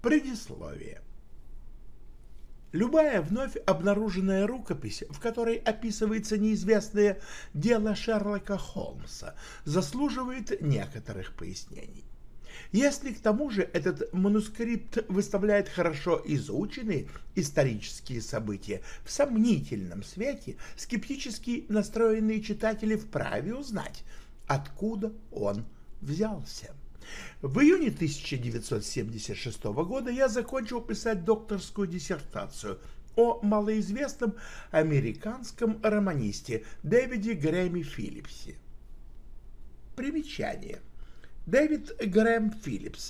Предисловие. Любая вновь обнаруженная рукопись, в которой описывается неизвестное дело Шерлока Холмса, заслуживает некоторых пояснений. Если к тому же этот манускрипт выставляет хорошо изученные исторические события в сомнительном свете, скептически настроенные читатели вправе узнать, откуда он взялся. В июне 1976 года я закончил писать докторскую диссертацию о малоизвестном американском романисте Дэвиде Грэме Филлипсе. Примечание. Дэвид Грэм Филлипс,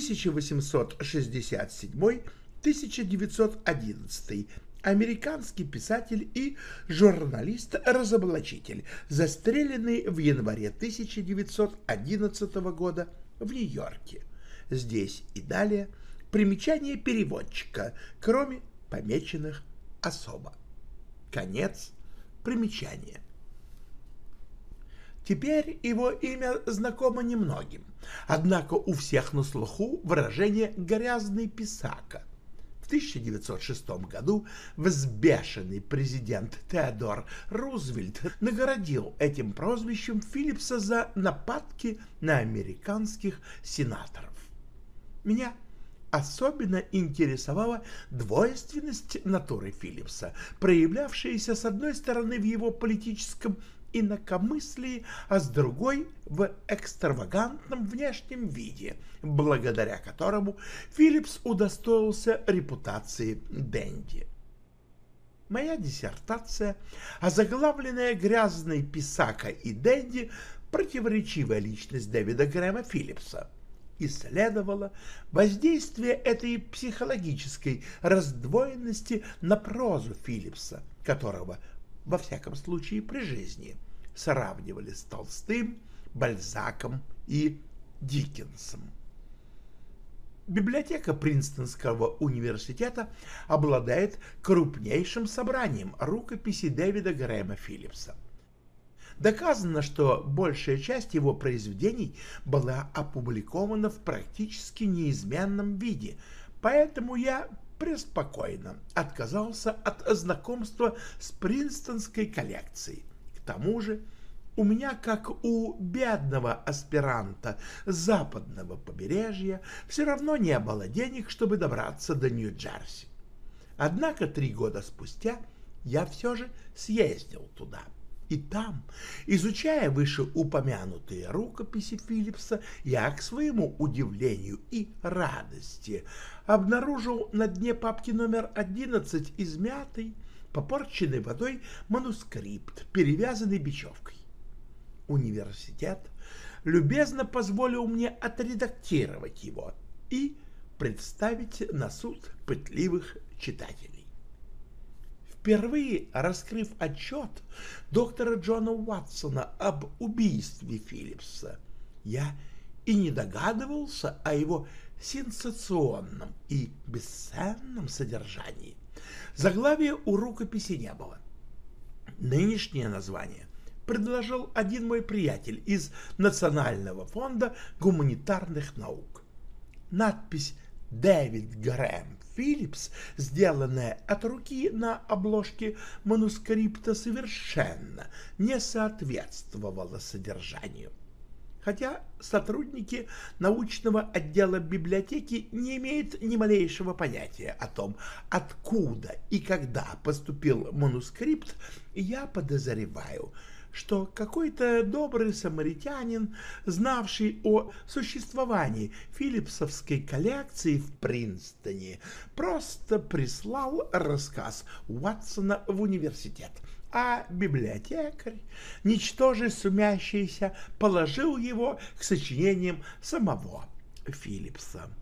1867-1911, американский писатель и журналист-разоблачитель, застреленный в январе 1911 года в Нью-Йорке. Здесь и далее примечание переводчика, кроме помеченных особо. Конец примечания. Теперь его имя знакомо немногим, однако у всех на слуху выражение «грязный писака». В 1906 году взбешенный президент Теодор Рузвельт наградил этим прозвищем Филлипса за нападки на американских сенаторов. Меня особенно интересовала двойственность натуры Филлипса, проявлявшаяся с одной стороны в его политическом инакомыслии, а с другой — в экстравагантном внешнем виде, благодаря которому Филлипс удостоился репутации денди. Моя диссертация, озаглавленная «Грязный писака и денди. Противоречивая личность Дэвида Грэма Филлипса», исследовала воздействие этой психологической раздвоенности на прозу Филлипса, которого во всяком случае при жизни сравнивали с Толстым, Бальзаком и Диккенсом. Библиотека Принстонского университета обладает крупнейшим собранием рукописей Дэвида Грэма Филлипса. Доказано, что большая часть его произведений была опубликована в практически неизменном виде, поэтому я преспокойно отказался от знакомства с принстонской коллекцией. К тому же у меня, как у бедного аспиранта западного побережья, все равно не было денег, чтобы добраться до Нью-Джерси. Однако 3 года спустя я все же съездил туда. И там, изучая вышеупомянутые рукописи Филлипса, я, к своему удивлению и радости, обнаружил на дне папки номер 11 измятый, попорченный водой манускрипт, перевязанный бечевкой. Университет любезно позволил мне отредактировать его и представить на суд пытливых читателей. Впервые раскрыв отчет доктора Джона Уотсона об убийстве Филлипса, я и не догадывался о его сенсационном и бесценном содержании. Заглавия у рукописи не было. Нынешнее название предложил один мой приятель из Национального фонда гуманитарных наук. Надпись «Дэвид Грэм Филлипс», сделанная от руки на обложке манускрипта, совершенно не соответствовала содержанию. Хотя сотрудники научного отдела библиотеки не имеют ни малейшего понятия о том, откуда и когда поступил манускрипт, я подозреваю, что какой-то добрый самаритянин, знавший о существовании филлипсовской коллекции в Принстоне, просто прислал рассказ Уотсона в университет, а библиотекарь, ничтоже сумящийся, положил его к сочинениям самого Филлипса.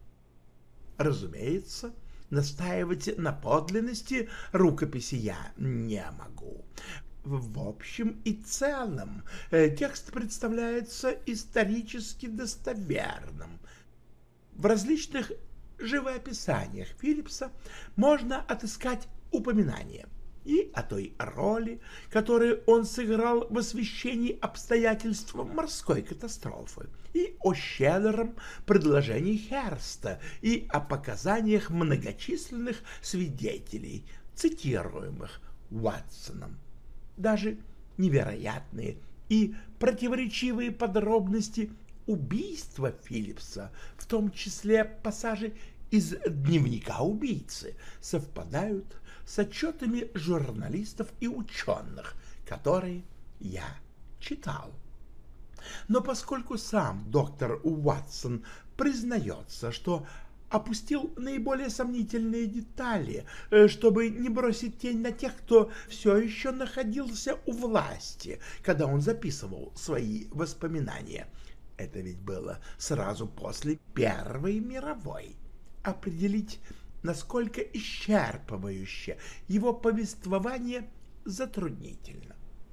Разумеется, настаивать на подлинности рукописи я не могу. В общем и целом текст представляется исторически достоверным. В различных живописаниях Филлипса можно отыскать упоминания и о той роли, которую он сыграл в освещении обстоятельств морской катастрофы, и о щедром предложении Херста, и о показаниях многочисленных свидетелей, цитируемых Уотсоном. Даже невероятные и противоречивые подробности убийства Филлипса, в том числе пассажи из дневника убийцы, совпадают с отчетами журналистов и ученых, которые я читал. Но поскольку сам доктор Уотсон признается, что опустил наиболее сомнительные детали, чтобы не бросить тень на тех, кто все еще находился у власти, когда он записывал свои воспоминания. Это ведь было сразу после Первой мировой. Определить, насколько исчерпывающе его повествование, затруднительно.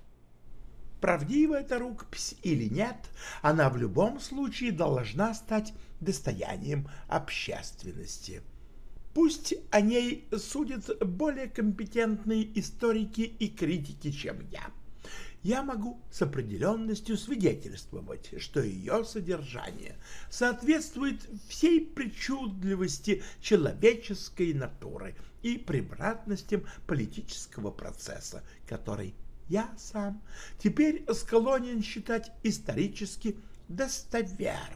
Правдива эта рукопись или нет, она в любом случае должна стать достоянием общественности. Пусть о ней судят более компетентные историки и критики, чем я. Я могу с определенностью свидетельствовать, что ее содержание соответствует всей причудливости человеческой натуры и превратностям политического процесса, который я сам теперь склонен считать исторически достоверным.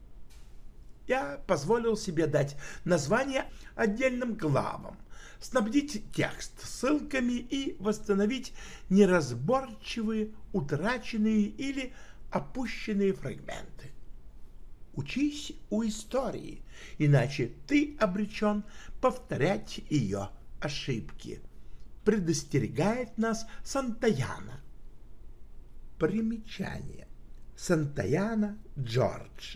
Я позволил себе дать название отдельным главам, снабдить текст ссылками и восстановить неразборчивые, утраченные или опущенные фрагменты. Учись у истории, иначе ты обречен повторять ее ошибки, предостерегает нас Сантаяна. Примечание. Сантаяна Джордж,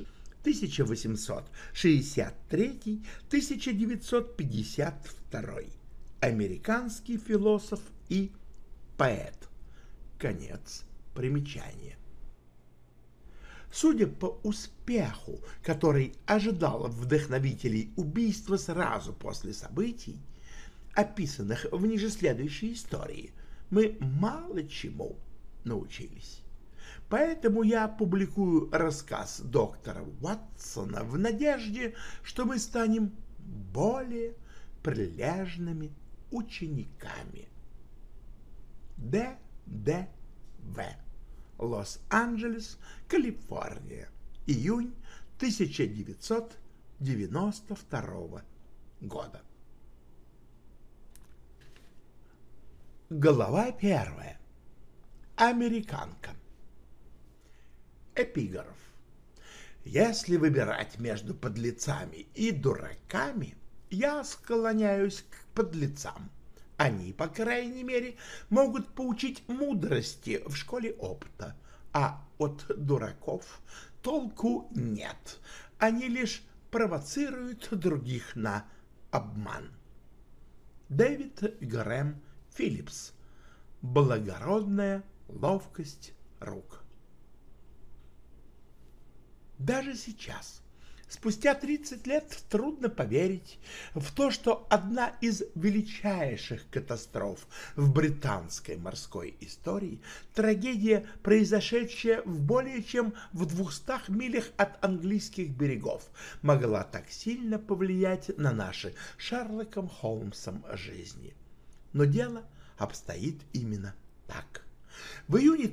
1863-1952, американский философ и поэт. Конец примечания. Судя по успеху, который ожидал вдохновителей убийства сразу после событий, описанных в ниже следующей истории, мы мало чему научились. Поэтому я публикую рассказ доктора Уотсона в надежде, что мы станем более прилежными учениками. Д.Д.В. Лос-Анджелес, Калифорния. Июнь 1992 года. Глава 1. Американка. Эпиграф. Если выбирать между подлецами и дураками, я склоняюсь к подлецам. Они, по крайней мере, могут поучить мудрости в школе опыта, а от дураков толку нет. Они лишь провоцируют других на обман. Дэвид Грэм Филлипс. Благородная ловкость рук. Даже сейчас, спустя 30 лет, трудно поверить в то, что одна из величайших катастроф в британской морской истории, трагедия, произошедшая в более чем в 200 милях от английских берегов, могла так сильно повлиять на наши Шерлоком Холмсом жизни. Но дело обстоит именно так. В июне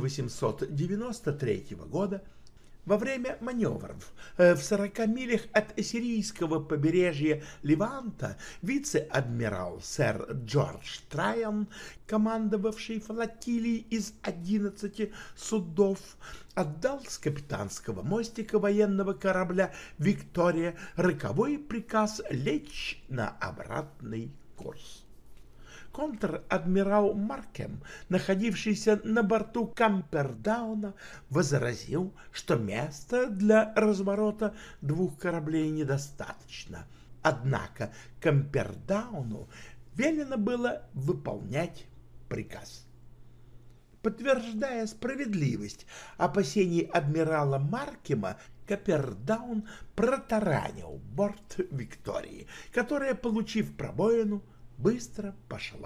1893 года во время маневров в 40 милях от сирийского побережья Леванта вице-адмирал сэр Джордж Трайан, командовавший флотилией из 11 судов, отдал с капитанского мостика военного корабля «Виктория» роковой приказ лечь на обратный курс. Контр-адмирал Маркем, находившийся на борту Кампердауна, возразил, что места для разворота двух кораблей недостаточно. Однако Кампердауну велено было выполнять приказ. Подтверждая справедливость опасений адмирала Маркема, Кампердаун протаранил борт Виктории, которая, получив пробоину, быстро пошла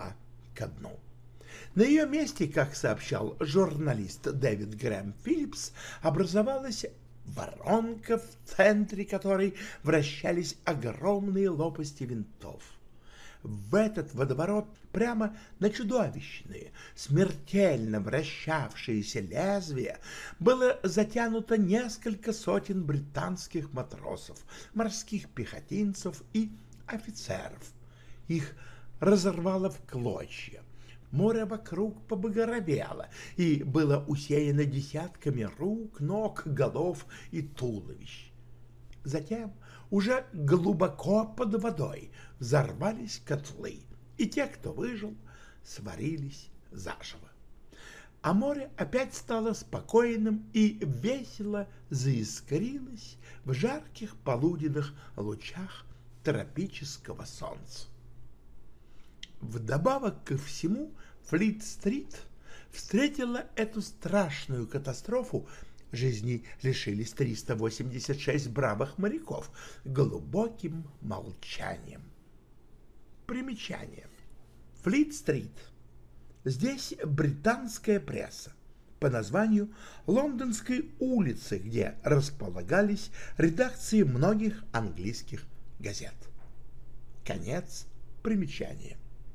ко дну. На ее месте, как сообщал журналист Дэвид Грэм Филлипс, образовалась воронка, в центре которой вращались огромные лопасти винтов. В этот водоворот прямо на чудовищные, смертельно вращавшиеся лезвия было затянуто несколько сотен британских матросов, морских пехотинцев и офицеров. Их разорвало в клочья. Море вокруг побагровело и было усеяно десятками рук, ног, голов и туловищ. Затем, уже глубоко под водой, взорвались котлы, и те, кто выжил, сварились заживо. А море опять стало спокойным и весело заискрилось в жарких полуденных лучах тропического солнца. Вдобавок ко всему, Флит-стрит встретила эту страшную катастрофу, жизни лишились 386 бравых моряков, глубоким молчанием. Примечание. Флит-стрит. Здесь британская пресса, по названию Лондонской улицы, где располагались редакции многих английских газет. Конец примечания.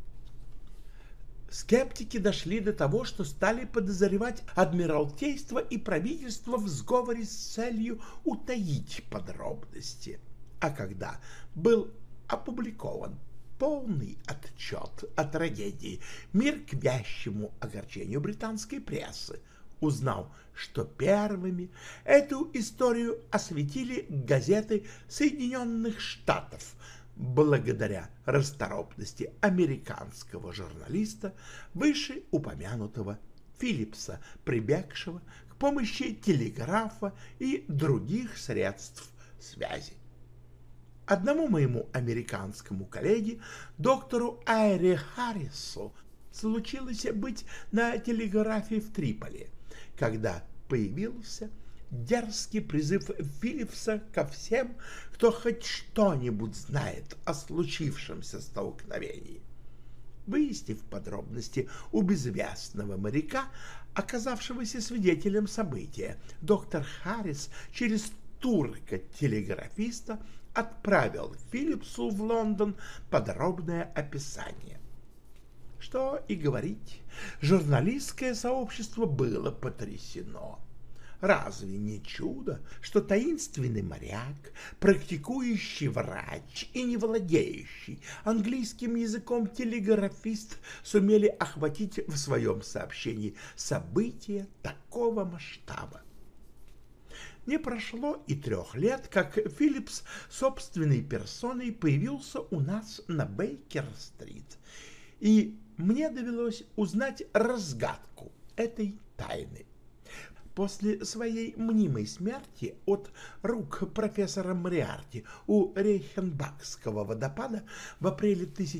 Скептики дошли до того, что стали подозревать Адмиралтейство и правительство в сговоре с целью утаить подробности. А когда был опубликован полный отчет о трагедии, мир к вящему огорчению британской прессы узнал, что первыми эту историю осветили газеты Соединенных Штатов, благодаря расторопности американского журналиста, вышеупомянутого Филлипса, прибегшего к помощи телеграфа и других средств связи. Одному моему американскому коллеге, доктору Айре Харрису, случилось быть на телеграфе в Триполи, когда появился дерзкий призыв Филлипса ко всем, кто хоть что-нибудь знает о случившемся столкновении. Выяснив подробности у безвестного моряка, оказавшегося свидетелем события, доктор Харрис через турка-телеграфиста отправил Филлипсу в Лондон подробное описание. Что и говорить, журналистское сообщество было потрясено. Разве не чудо, что таинственный моряк, практикующий врач и не владеющий английским языком телеграфист сумели охватить в своем сообщении события такого масштаба? Не прошло и 3 лет, как Филлипс собственной персоной появился у нас на Бейкер-стрит, и мне довелось узнать разгадку этой тайны. После своей мнимой смерти от рук профессора Мориарти у Рейхенбахского водопада в апреле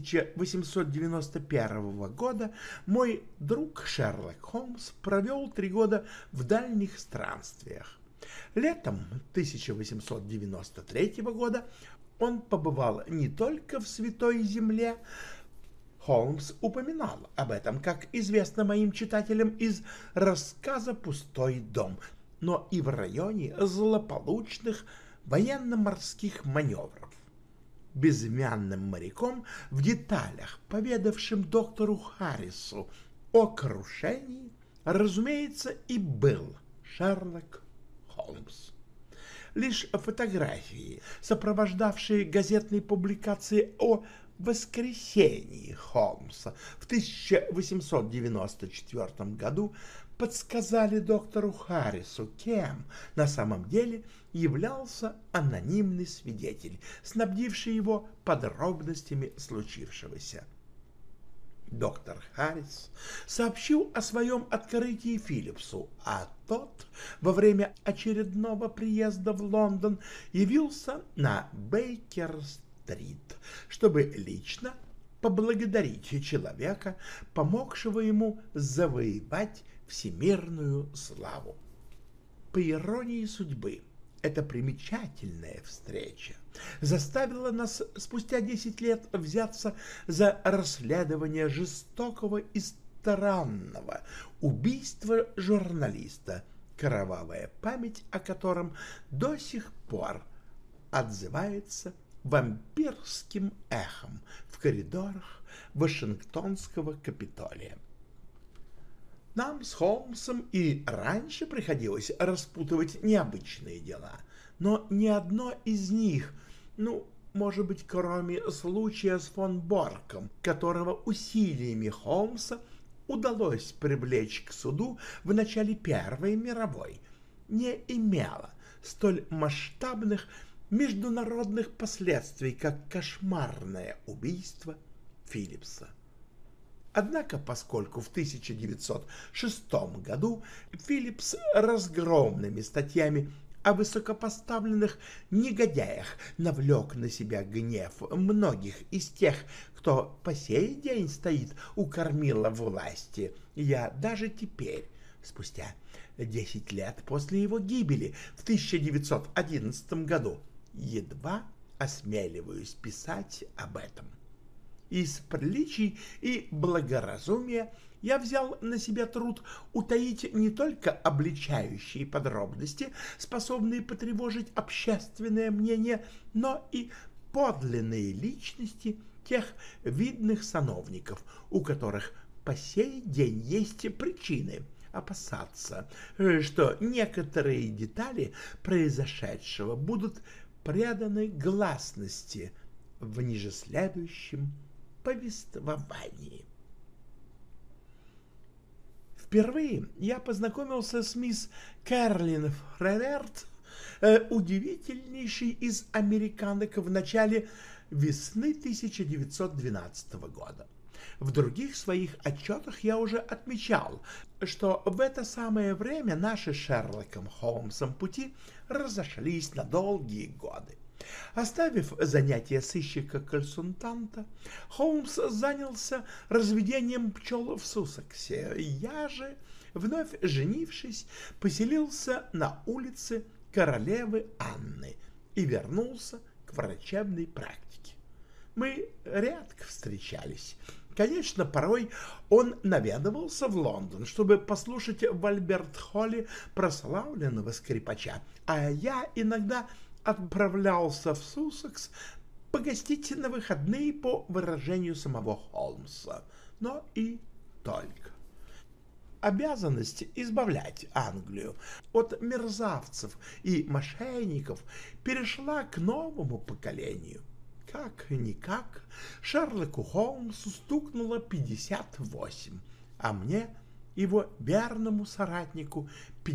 1891 года мой друг Шерлок Холмс провел 3 года в дальних странствиях. Летом 1893 года он побывал не только в Святой Земле. Холмс упоминал об этом, как известно моим читателям из рассказа «Пустой дом», но и в районе злополучных военно-морских маневров. Безымянным моряком, в деталях поведавшим доктору Харрису о крушении, разумеется, и был Шерлок Холмс. Лишь фотографии, сопровождавшие газетные публикации о воскресении Холмса в 1894 году, подсказали доктору Харрису, кем на самом деле являлся анонимный свидетель, снабдивший его подробностями случившегося. Доктор Харрис сообщил о своем открытии Филлипсу, а тот во время очередного приезда в Лондон явился на Бейкер-стрит, чтобы лично поблагодарить человека, помогшего ему завоевать всемирную славу. По иронии судьбы, Эта примечательная встреча заставила нас спустя 10 лет взяться за расследование жестокого и странного убийства журналиста, кровавая память о котором до сих пор отзывается вампирским эхом в коридорах Вашингтонского Капитолия. Нам с Холмсом и раньше приходилось распутывать необычные дела, но ни одно из них, может быть, кроме случая с фон Борком, которого усилиями Холмса удалось привлечь к суду в начале Первой мировой, не имело столь масштабных международных последствий, как кошмарное убийство Филлипса. Однако, поскольку в 1906 году Филлипс разгромными статьями о высокопоставленных негодяях навлек на себя гнев многих из тех, кто по сей день стоит у кормила власти, я даже теперь, спустя 10 лет после его гибели в 1911 году, едва осмеливаюсь писать об этом. Из приличий и благоразумия я взял на себя труд утаить не только обличающие подробности, способные потревожить общественное мнение, но и подлинные личности тех видных сановников, у которых по сей день есть причины опасаться, что некоторые детали произошедшего будут преданы гласности в нижеследующем повествовании. Впервые я познакомился с мисс Кэролин Фреверт, удивительнейшей из американок, в начале весны 1912 года. В других своих отчетах я уже отмечал, что в это самое время наши с Шерлоком Холмсом пути разошлись на долгие годы. Оставив занятия сыщика-консультанта, Холмс занялся разведением пчел в Суссексе. Я же, вновь женившись, поселился на улице Королевы Анны и вернулся к врачебной практике. Мы редко встречались. Конечно, порой он наведывался в Лондон, чтобы послушать в Альберт-Холле прославленного скрипача, а я иногда отправлялся в Суссекс погостить на выходные, по выражению самого Холмса, но и только. Обязанность избавлять Англию от мерзавцев и мошенников перешла к новому поколению. Как-никак Шерлоку Холмсу стукнуло 58, а мне, его верному соратнику,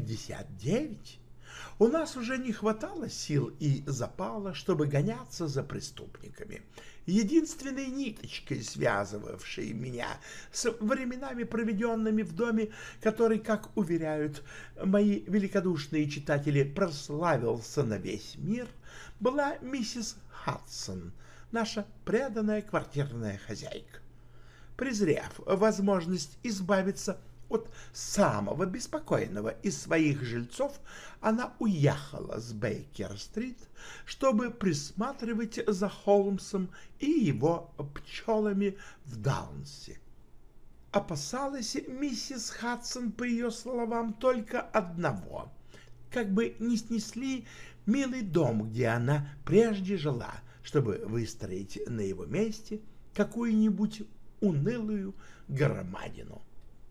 59. У нас уже не хватало сил и запала, чтобы гоняться за преступниками. Единственной ниточкой, связывавшей меня с временами, проведенными в доме, который, как уверяют мои великодушные читатели, прославился на весь мир, была миссис Хадсон, наша преданная квартирная хозяйка. Презрев возможность избавиться от самого беспокойного из своих жильцов, она уехала с Бейкер-стрит, чтобы присматривать за Холмсом и его пчелами в Даунсе. Опасалась миссис Хадсон, по ее словам, только одного: как бы не снесли милый дом, где она прежде жила, чтобы выстроить на его месте какую-нибудь унылую громадину.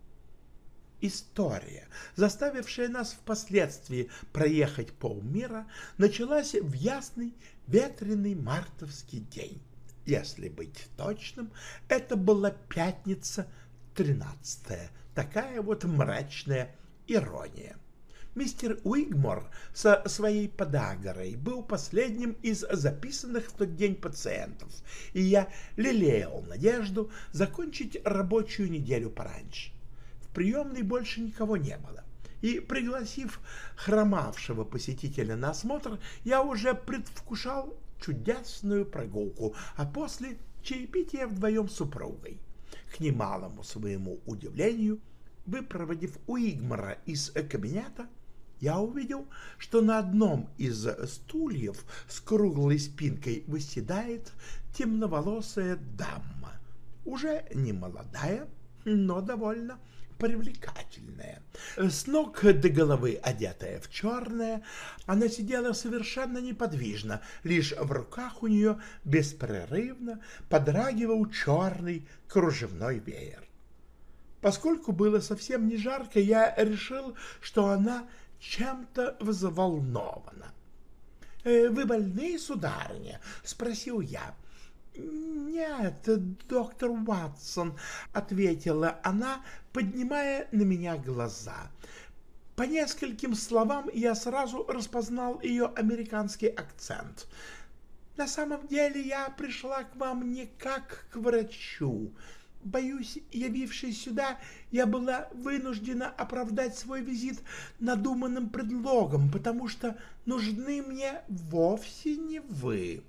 История, заставившая нас впоследствии проехать полмира, началась в ясный ветреный мартовский день. Если быть точным, это была пятница 13-я, такая вот мрачная ирония. Мистер Уигмор со своей подагрой был последним из записанных в тот день пациентов, и я лелеял надежду закончить рабочую неделю пораньше. В приемной больше никого не было, и, пригласив хромавшего посетителя на осмотр, я уже предвкушал чудесную прогулку, а после чаепития вдвоем с супругой. К немалому своему удивлению, выпроводив Уигмора из кабинета, я увидел, что на одном из стульев с круглой спинкой восседает темноволосая дама, уже не молодая, но довольно привлекательная. С ног до головы одетая в черное, она сидела совершенно неподвижно, лишь в руках у нее беспрерывно подрагивал черный кружевной веер. Поскольку было совсем не жарко, я решил, что она чем-то взволнована. «Вы больны, сударыня?» — спросил я. «Нет, доктор Ватсон», — ответила она, поднимая на меня глаза. По нескольким словам я сразу распознал ее американский акцент. «На самом деле я пришла к вам не как к врачу. Боюсь, явившись сюда, я была вынуждена оправдать свой визит надуманным предлогом, потому что нужны мне вовсе не вы».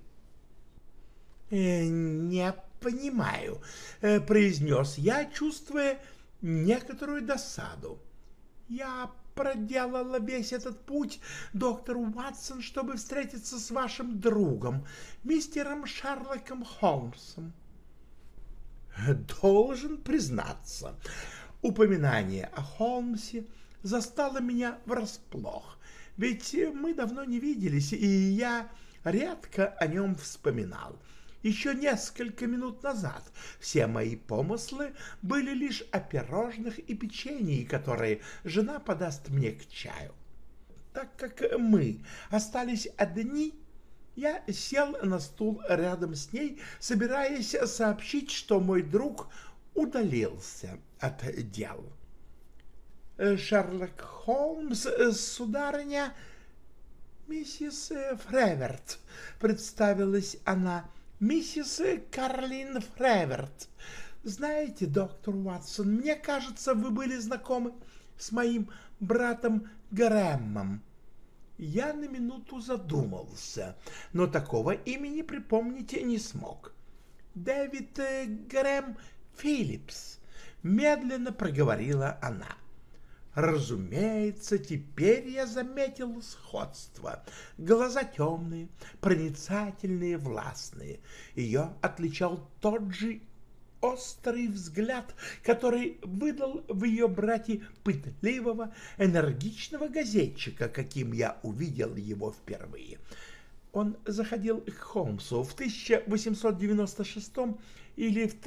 «Не понимаю», — произнес я, чувствуя некоторую досаду. «Я проделала весь этот путь, доктор Уотсон, чтобы встретиться с вашим другом, мистером Шерлоком Холмсом». Должен признаться, упоминание о Холмсе застало меня врасплох, ведь мы давно не виделись, и я редко о нем вспоминал. Еще несколько минут назад все мои помыслы были лишь о пирожных и печенье, которые жена подаст мне к чаю. Так как мы остались одни, я сел на стул рядом с ней, собираясь сообщить, что мой друг удалился от дел. «Шерлок Холмс, сударыня, миссис Фреверт», — представилась она, — «миссис Карлин Фреверт. Знаете, доктор Уотсон, мне кажется, вы были знакомы с моим братом Грэмом». Я на минуту задумался, но такого имени припомнить не смог. «Дэвид Грэм Филлипс», — медленно проговорила она. Разумеется, теперь я заметил сходство. Глаза темные, проницательные, властные. Ее отличал тот же острый взгляд, который выдал в ее брате пытливого, энергичного газетчика, каким я увидел его впервые. Он заходил к Холмсу в 1896 или в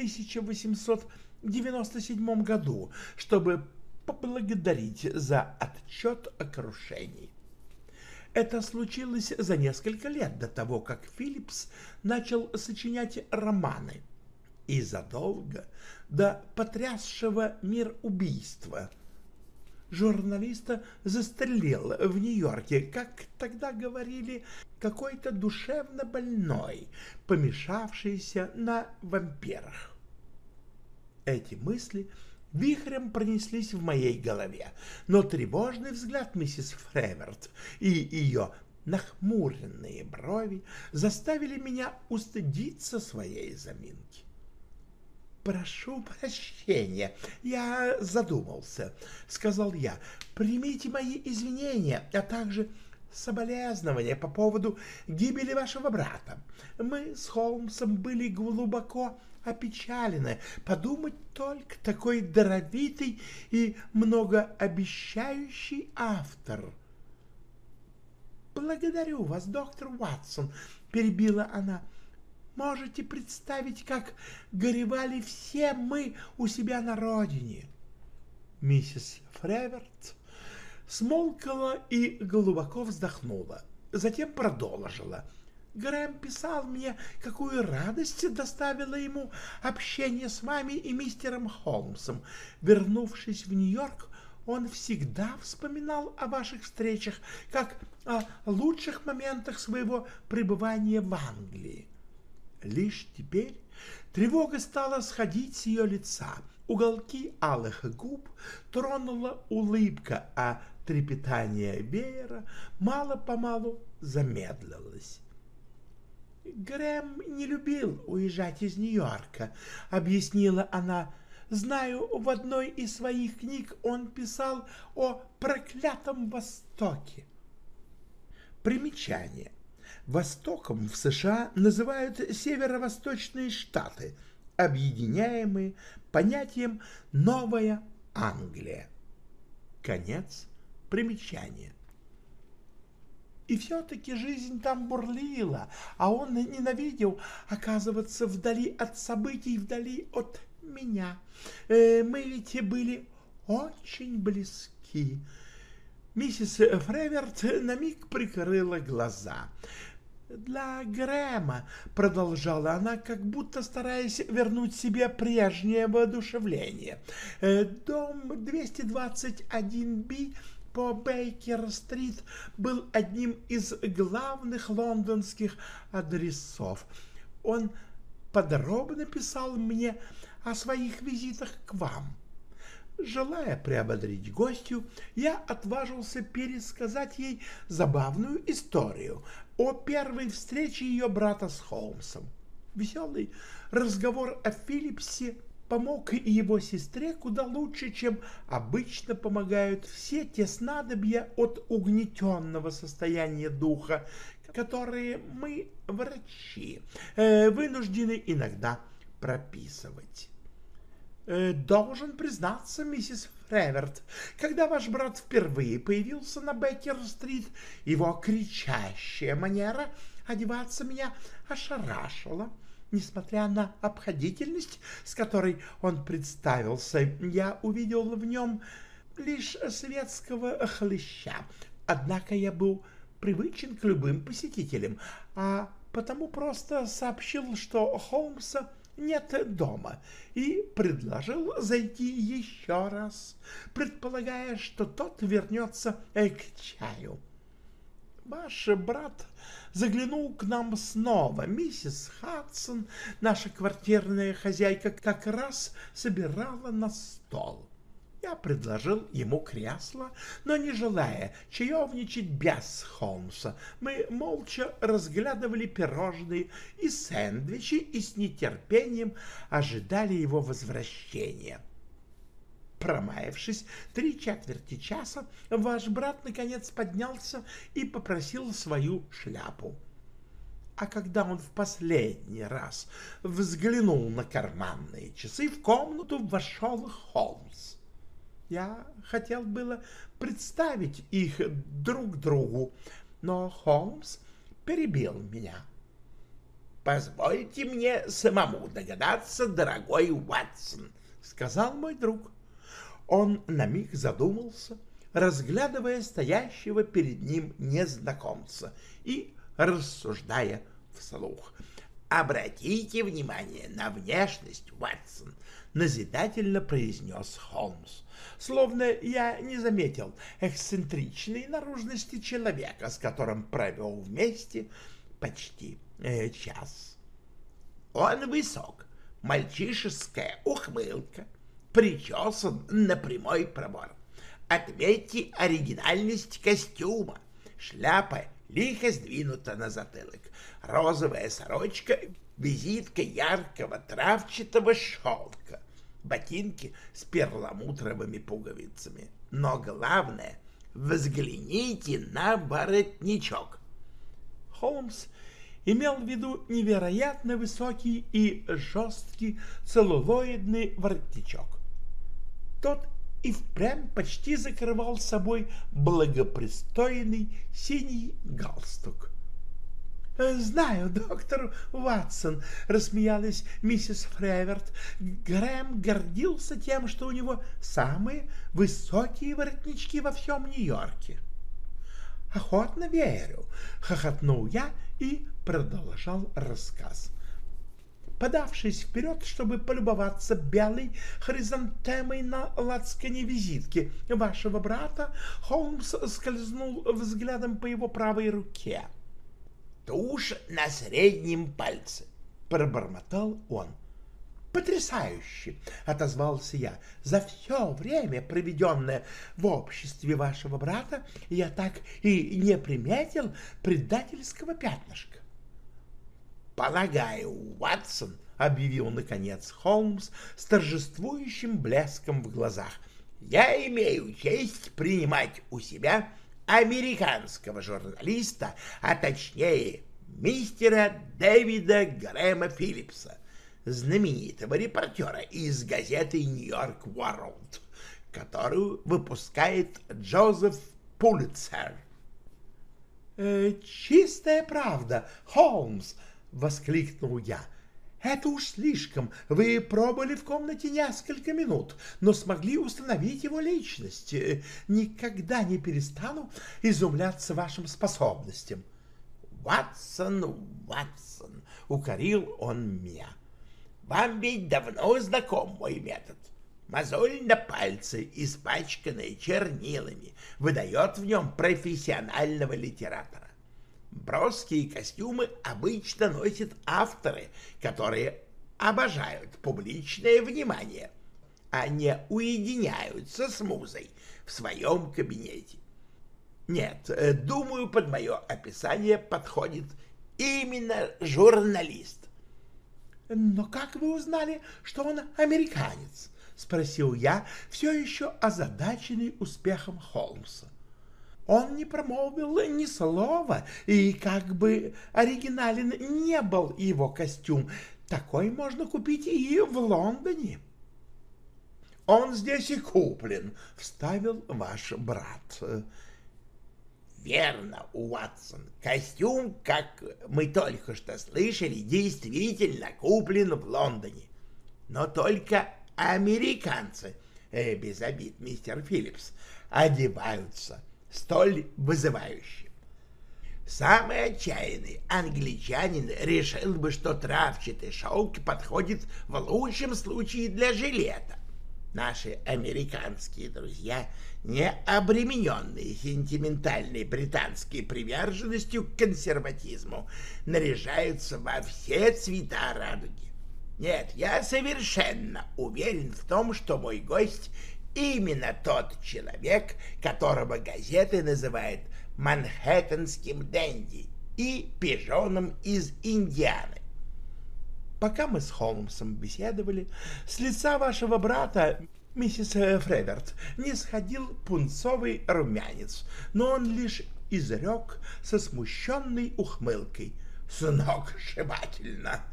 1897 году, чтобы поблагодарить за отчет о крушении. Это случилось за несколько лет до того, как Филлипс начал сочинять романы, и задолго до потрясшего мир убийства. Журналиста застрелил в Нью-Йорке, как тогда говорили, какой-то душевно больной, помешавшийся на вампирах. Эти мысли вихрем пронеслись в моей голове, но тревожный взгляд миссис Фреверт и ее нахмуренные брови заставили меня устыдиться своей заминки. «Прошу прощения, я задумался», — сказал я. «Примите мои извинения, а также соболезнования по поводу гибели вашего брата. Мы с Холмсом были глубоко опечалены. Подумать только, такой даровитый и многообещающий автор». «Благодарю вас, доктор Уотсон», — перебила она. «Можете представить, как горевали все мы у себя на родине». Миссис Фреверт смолкла и глубоко вздохнула, затем продолжила. «Грэм писал мне, какую радость доставило ему общение с вами и мистером Холмсом. Вернувшись в Нью-Йорк, он всегда вспоминал о ваших встречах, как о лучших моментах своего пребывания в Англии». Лишь теперь тревога стала сходить с ее лица, уголки алых губ тронула улыбка, а трепетание веера мало-помалу замедлилось. «Грэм не любил уезжать из Нью-Йорка», — объяснила она. Знаю, в одной из своих книг он писал о проклятом Востоке. Примечание. Востоком в США называют северо-восточные штаты, объединяемые понятием «Новая Англия». Конец примечания. И все-таки жизнь там бурлила, а он ненавидел оказываться вдали от событий, вдали от меня. Мы ведь были очень близки. Миссис Фреверт на миг прикрыла глаза. «Для Грэма», — продолжала она, как будто стараясь вернуть себе прежнее воодушевление, «дом 221-Б по Бейкер-стрит был одним из главных лондонских адресов. Он подробно писал мне о своих визитах к вам. Желая приободрить гостью, я отважился пересказать ей забавную историю о первой встрече ее брата с Холмсом. Веселый разговор о Филлипсе помог и его сестре куда лучше, чем обычно помогают все те снадобья от угнетенного состояния духа, которые мы, врачи, вынуждены иногда прописывать. Должен признаться, миссис Фреверт, когда ваш брат впервые появился на Бейкер-стрит, его кричащая манера одеваться меня ошарашила. Несмотря на обходительность, с которой он представился, я увидел в нем лишь светского хлыща. Однако я был привычен к любым посетителям, а потому просто сообщил, что Холмса нет дома, и предложил зайти еще раз, предполагая, что тот вернется к чаю. Ваш брат заглянул к нам снова. Миссис Хадсон, наша квартирная хозяйка, как раз собирала на стол. Я предложил ему кресло, но, не желая чаевничать без Холмса, мы молча разглядывали пирожные и сэндвичи и с нетерпением ожидали его возвращения. Промаявшись 3/4 часа, ваш брат наконец поднялся и попросил свою шляпу. А когда он в последний раз взглянул на карманные часы, в комнату вошел Холмс. Я хотел было представить их друг другу, но Холмс перебил меня. «Позвольте мне самому догадаться, дорогой Уотсон», — сказал мой друг. Он на миг задумался, разглядывая стоящего перед ним незнакомца и рассуждая вслух. «Обратите внимание на внешность, Уотсон», — назидательно произнес Холмс, словно я не заметил эксцентричной наружности человека, с которым провел вместе почти час. Он высок, мальчишеская ухмылка, причесан на прямой пробор. Отметьте оригинальность костюма. Шляпа лихо сдвинута на затылок. Розовая сорочка, визитка яркого травчатого шелка. Ботинки с перламутровыми пуговицами. Но главное, взгляните на воротничок. Холмс имел в виду невероятно высокий и жесткий целлулоидный воротничок. Тот и впрямь почти закрывал собой благопристойный синий галстук. «Знаю, доктор Ватсон», — рассмеялась миссис Фреверт. «Грэм гордился тем, что у него самые высокие воротнички во всем Нью-Йорке». «Охотно верю», — хохотнул я и продолжал рассказ. Подавшись вперед, чтобы полюбоваться белой хризантемой на лацкане визитки вашего брата, Холмс скользнул взглядом по его правой руке. «Тушь на среднем пальце», — пробормотал он. «Потрясающе!» — отозвался я. «За все время, проведенное в обществе вашего брата, я так и не приметил предательского пятнышка». «Полагаю, Уотсон, — объявил, наконец, Холмс с торжествующим блеском в глазах. «Я имею честь принимать у себя американского журналиста, а точнее мистера Дэвида Грэма Филлипса, знаменитого репортера из газеты «Нью-Йорк Ворлд», которую выпускает Джозеф Пулитцер». «Чистая правда, Холмс!» — воскликнул я. «Это уж слишком. Вы пробыли в комнате несколько минут, но смогли установить его личность. Никогда не перестану изумляться вашим способностям». «Ватсон, Ватсон!» — укорил он меня. «Вам ведь давно знаком мой метод. Мозоль на пальце, испачканная чернилами, выдает в нем профессионального литератора. Броские костюмы обычно носят авторы, которые обожают публичное внимание, а не уединяются с музой в своем кабинете. Нет, думаю, под мое описание подходит именно журналист». «Но как вы узнали, что он американец?» — спросил я, все еще озадаченный успехом Холмса. Он не промолвил ни слова, и как бы оригинален не был его костюм, такой можно купить и в Лондоне. «Он здесь и куплен», — вставил ваш брат. «Верно, Уотсон, костюм, как мы только что слышали, действительно куплен в Лондоне. Но только американцы, без обид, мистер Филлипс, одеваются столь вызывающе. Самый отчаянный англичанин решил бы, что травчатый шелк подходит в лучшем случае для жилета. Наши американские друзья, не обремененные сентиментальной британской приверженностью к консерватизму, наряжаются во все цвета радуги. Нет, я совершенно уверен в том, что мой гость именно тот человек, которого газеты называют манхэттенским денди и пижоном из Индианы». Пока мы с Холмсом беседовали, с лица вашего брата, миссис Фреверт, не сходил пунцовый румянец, но он лишь изрек со смущенной ухмылкой: «Сногсшибательно!»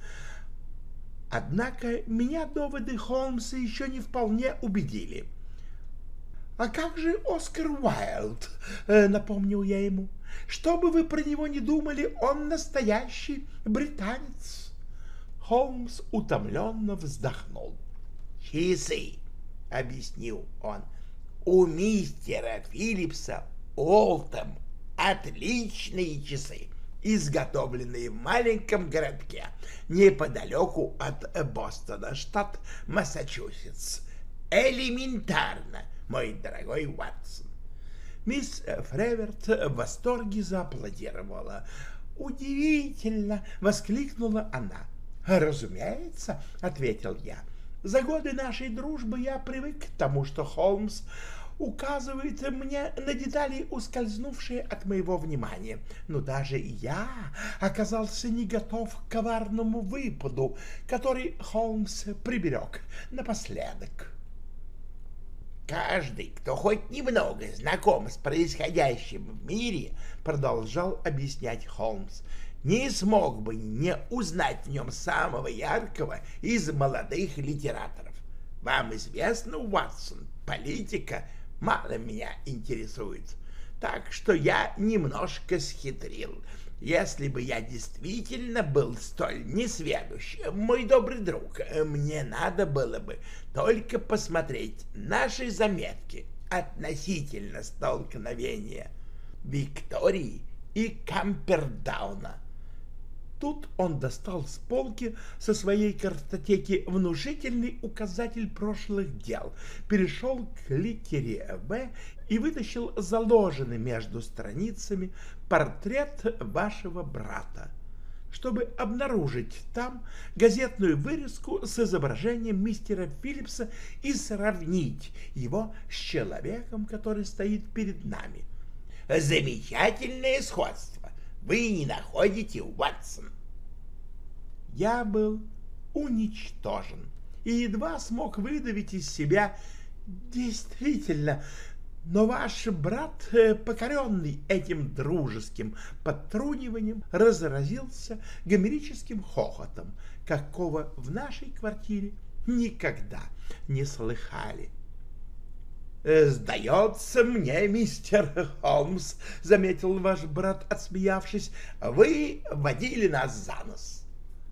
Однако меня доводы Холмса еще не вполне убедили. «А как же Оскар Уайлд?» — напомнил я ему. «Что бы вы про него ни думали, он настоящий британец». Холмс утомленно вздохнул. «Часы», — объяснил он, — «у мистера Филлипса Уолтом отличные часы, изготовленные в маленьком городке неподалеку от Бостона, штат Массачусетс. Элементарно, мой дорогой Уотсон». Мисс Фреверт в восторге зааплодировала. «Удивительно!» — воскликнула она. «Разумеется», — ответил я. «За годы нашей дружбы я привык к тому, что Холмс указывает мне на детали, ускользнувшие от моего внимания. Но даже я оказался не готов к коварному выпаду, который Холмс приберег напоследок». «Каждый, кто хоть немного знаком с происходящим в мире, — продолжал объяснять Холмс, — не смог бы не узнать в нем самого яркого из молодых литераторов. Вам известно, Уотсон, политика мало меня интересует, так что я немножко схитрил. Если бы я действительно был столь несведущ, мой добрый друг, мне надо было бы только посмотреть наши заметки относительно столкновения Виктории и Кампердауна». Тут он достал с полки со своей картотеки внушительный указатель прошлых дел, перешел к литере «В» и вытащил заложенный между страницами портрет вашего брата, чтобы обнаружить там газетную вырезку с изображением мистера Филлипса и сравнить его с человеком, который стоит перед нами. «Замечательное сходство! Вы не находите, Уотсон?» Я был уничтожен, и едва смог выдавить из себя: «Действительно, но ваш брат, покоренный этим дружеским подтруниванием, разразился гомерическим хохотом, какого в нашей квартире никогда не слыхали». «Сдается мне, мистер Холмс, — заметил ваш брат, отсмеявшись, — вы водили нас за нос».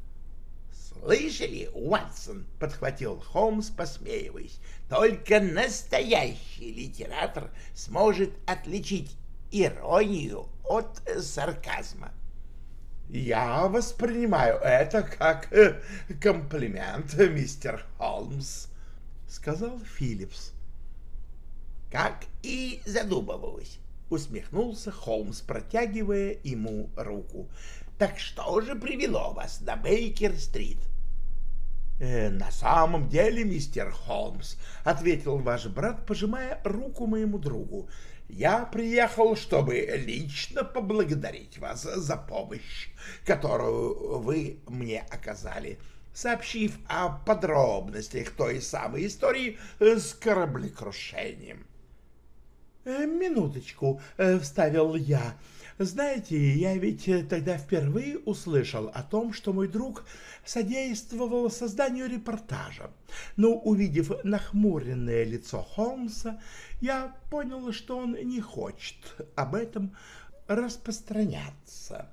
«Слышали, Уотсон, — подхватил Холмс, посмеиваясь, — только настоящий литератор сможет отличить иронию от сарказма». «Я воспринимаю это как комплимент, мистер Холмс, — сказал Филлипс. «Как и задумывалось», — усмехнулся Холмс, протягивая ему руку. «Так что же привело вас на Бейкер-стрит?» «На самом деле, мистер Холмс, — ответил ваш брат, пожимая руку моему другу, — я приехал, чтобы лично поблагодарить вас за помощь, которую вы мне оказали, сообщив о подробностях той самой истории с кораблекрушением». «Минуточку, — вставил я. Знаете, я ведь тогда впервые услышал о том, что мой друг содействовал созданию репортажа. Но, увидев нахмуренное лицо Холмса, я понял, что он не хочет об этом распространяться».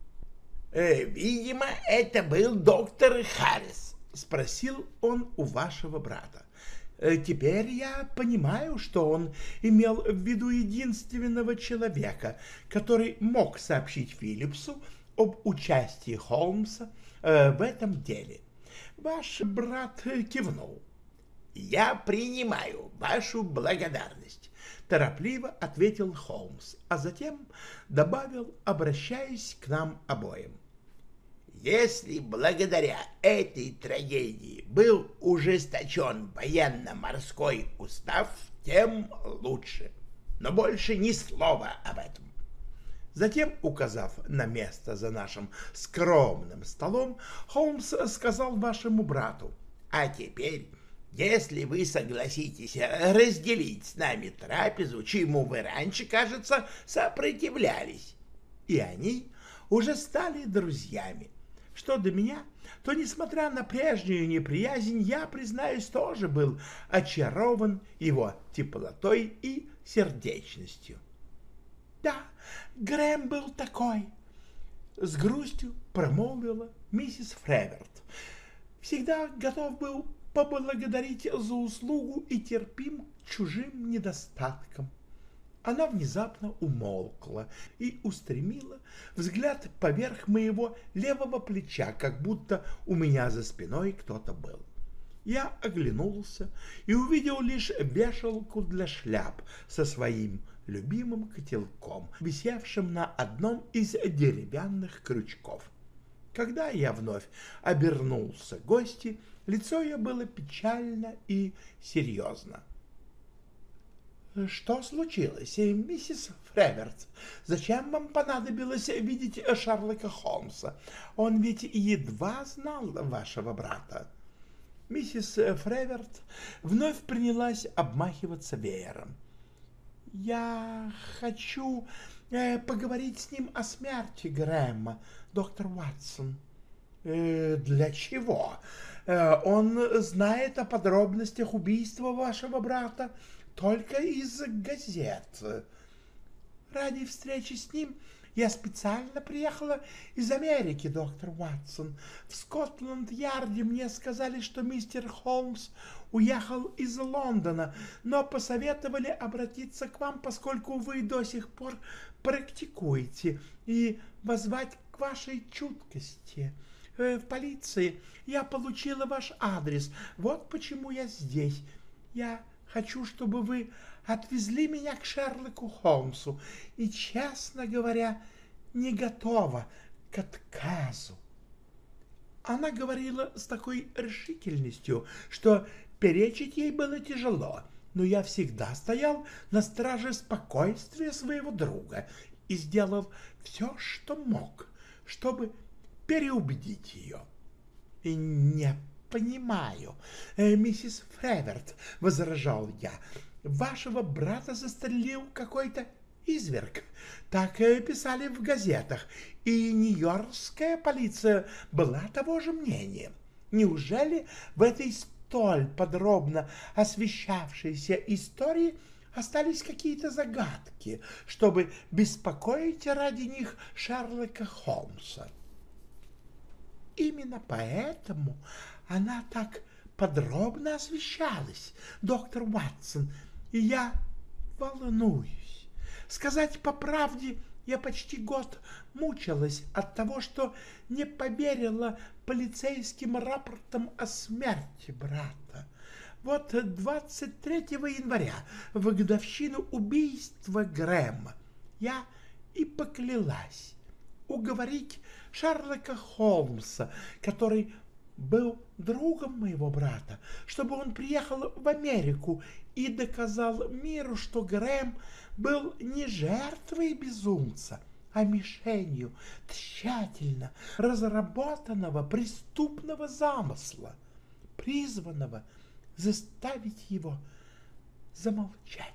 «Видимо, это был доктор Харрис?» — спросил он у вашего брата. «Теперь я понимаю, что он имел в виду единственного человека, который мог сообщить Филлипсу об участии Холмса в этом деле». Ваш брат кивнул. «Я принимаю вашу благодарность», — торопливо ответил Холмс, а затем добавил, обращаясь к нам обоим: «Если благодаря этой трагедии был ужесточен военно-морской устав, тем лучше. Но больше ни слова об этом». Затем, указав на место за нашим скромным столом, Холмс сказал вашему брату: «А теперь, если вы согласитесь разделить с нами трапезу, чему вы раньше, кажется, сопротивлялись». И они уже стали друзьями. Что до меня, то, несмотря на прежнюю неприязнь, я, признаюсь, тоже был очарован его теплотой и сердечностью. «Да, Грэм был такой», — с грустью промолвила миссис Фреверт. «Всегда готов был поблагодарить за услугу и терпим к чужим недостаткам». Она внезапно умолкла и устремила взгляд поверх моего левого плеча, как будто у меня за спиной кто-то был. Я оглянулся и увидел лишь вешалку для шляп со своим любимым котелком, висевшим на одном из деревянных крючков. Когда я вновь обернулся к гости, лицо ее было печально и серьезно. «Что случилось, миссис Фреверт? Зачем вам понадобилось видеть Шерлока Холмса? Он ведь едва знал вашего брата». Миссис Фреверт вновь принялась обмахиваться веером. «Я хочу поговорить с ним о смерти Грэма, доктор Уотсон». «Для чего? Он знает о подробностях убийства вашего брата только из газет. Ради встречи с ним я специально приехала из Америки, доктор Уотсон. В Скотланд-Ярде мне сказали, что мистер Холмс уехал из Лондона, но посоветовали обратиться к вам, поскольку вы до сих пор практикуете, и воззвать к вашей чуткости. В полиции я получила ваш адрес, вот почему я здесь. Я хочу, чтобы вы отвезли меня к Шерлоку Холмсу, и, честно говоря, не готова к отказу». Она говорила с такой решительностью, что перечить ей было тяжело, но я всегда стоял на страже спокойствия своего друга и сделал все, что мог, чтобы переубедить ее. Не понимаю, миссис Фреверт, — возражал я, — вашего брата застрелил какой-то изверг. Так писали в газетах, и нью-йоркская полиция была того же мнения. Неужели в этой столь подробно освещавшейся истории остались какие-то загадки, чтобы беспокоить ради них Шерлока Холмса? Именно поэтому она так подробно освещалась, доктор Ватсон, и я волнуюсь. Сказать по правде, я почти год мучилась от того, что не поверила полицейским рапортам о смерти брата. Вот 23 января, в годовщину убийства Грэма, я и поклялась уговорить Шерлока Холмса, который был другом моего брата, чтобы он приехал в Америку и доказал миру, что Грэм был не жертвой безумца, а мишенью тщательно разработанного преступного замысла, призванного заставить его замолчать.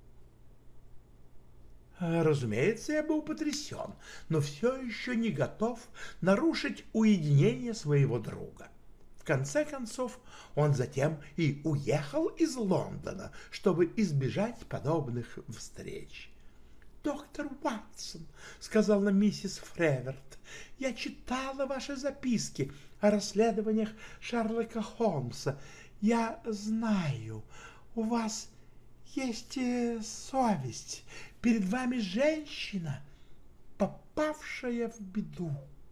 Разумеется, я был потрясен, но все еще не готов нарушить уединение своего друга. В конце концов, он затем и уехал из Лондона, чтобы избежать подобных встреч. «Доктор Ватсон», — сказала миссис Фреверт, — «я читала ваши записки о расследованиях Шерлока Холмса. Я знаю, у вас есть совесть. Перед вами женщина, попавшая в беду».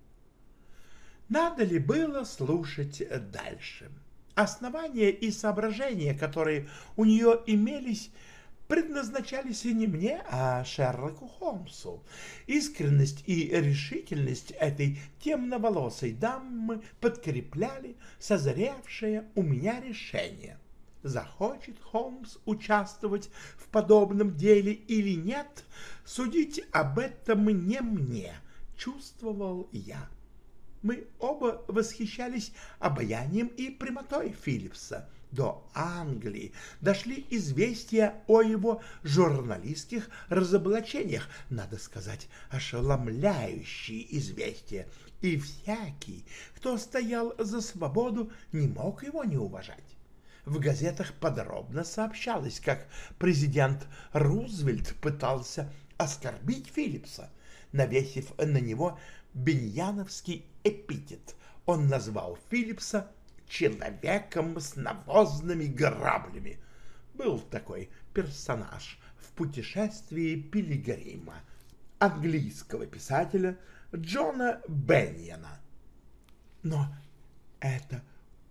Надо ли было слушать дальше? Основания и соображения, которые у нее имелись, предназначались не мне, а Шерлоку Холмсу. Искренность и решительность этой темноволосой дамы подкрепляли созревшее у меня решение. Захочет Холмс участвовать в подобном деле или нет, судить об этом не мне, чувствовал я. Мы оба восхищались обаянием и прямотой Филлипса. До Англии дошли известия о его журналистских разоблачениях, надо сказать, ошеломляющие известия, и всякий, кто стоял за свободу, не мог его не уважать. В газетах подробно сообщалось, как президент Рузвельт пытался оскорбить Филлипса, навесив на него беньяновский эпитет. Он назвал Филлипса человеком с навозными граблями. Был такой персонаж в «Путешествии Пилигрима» английского писателя Джона Беньяна. Но это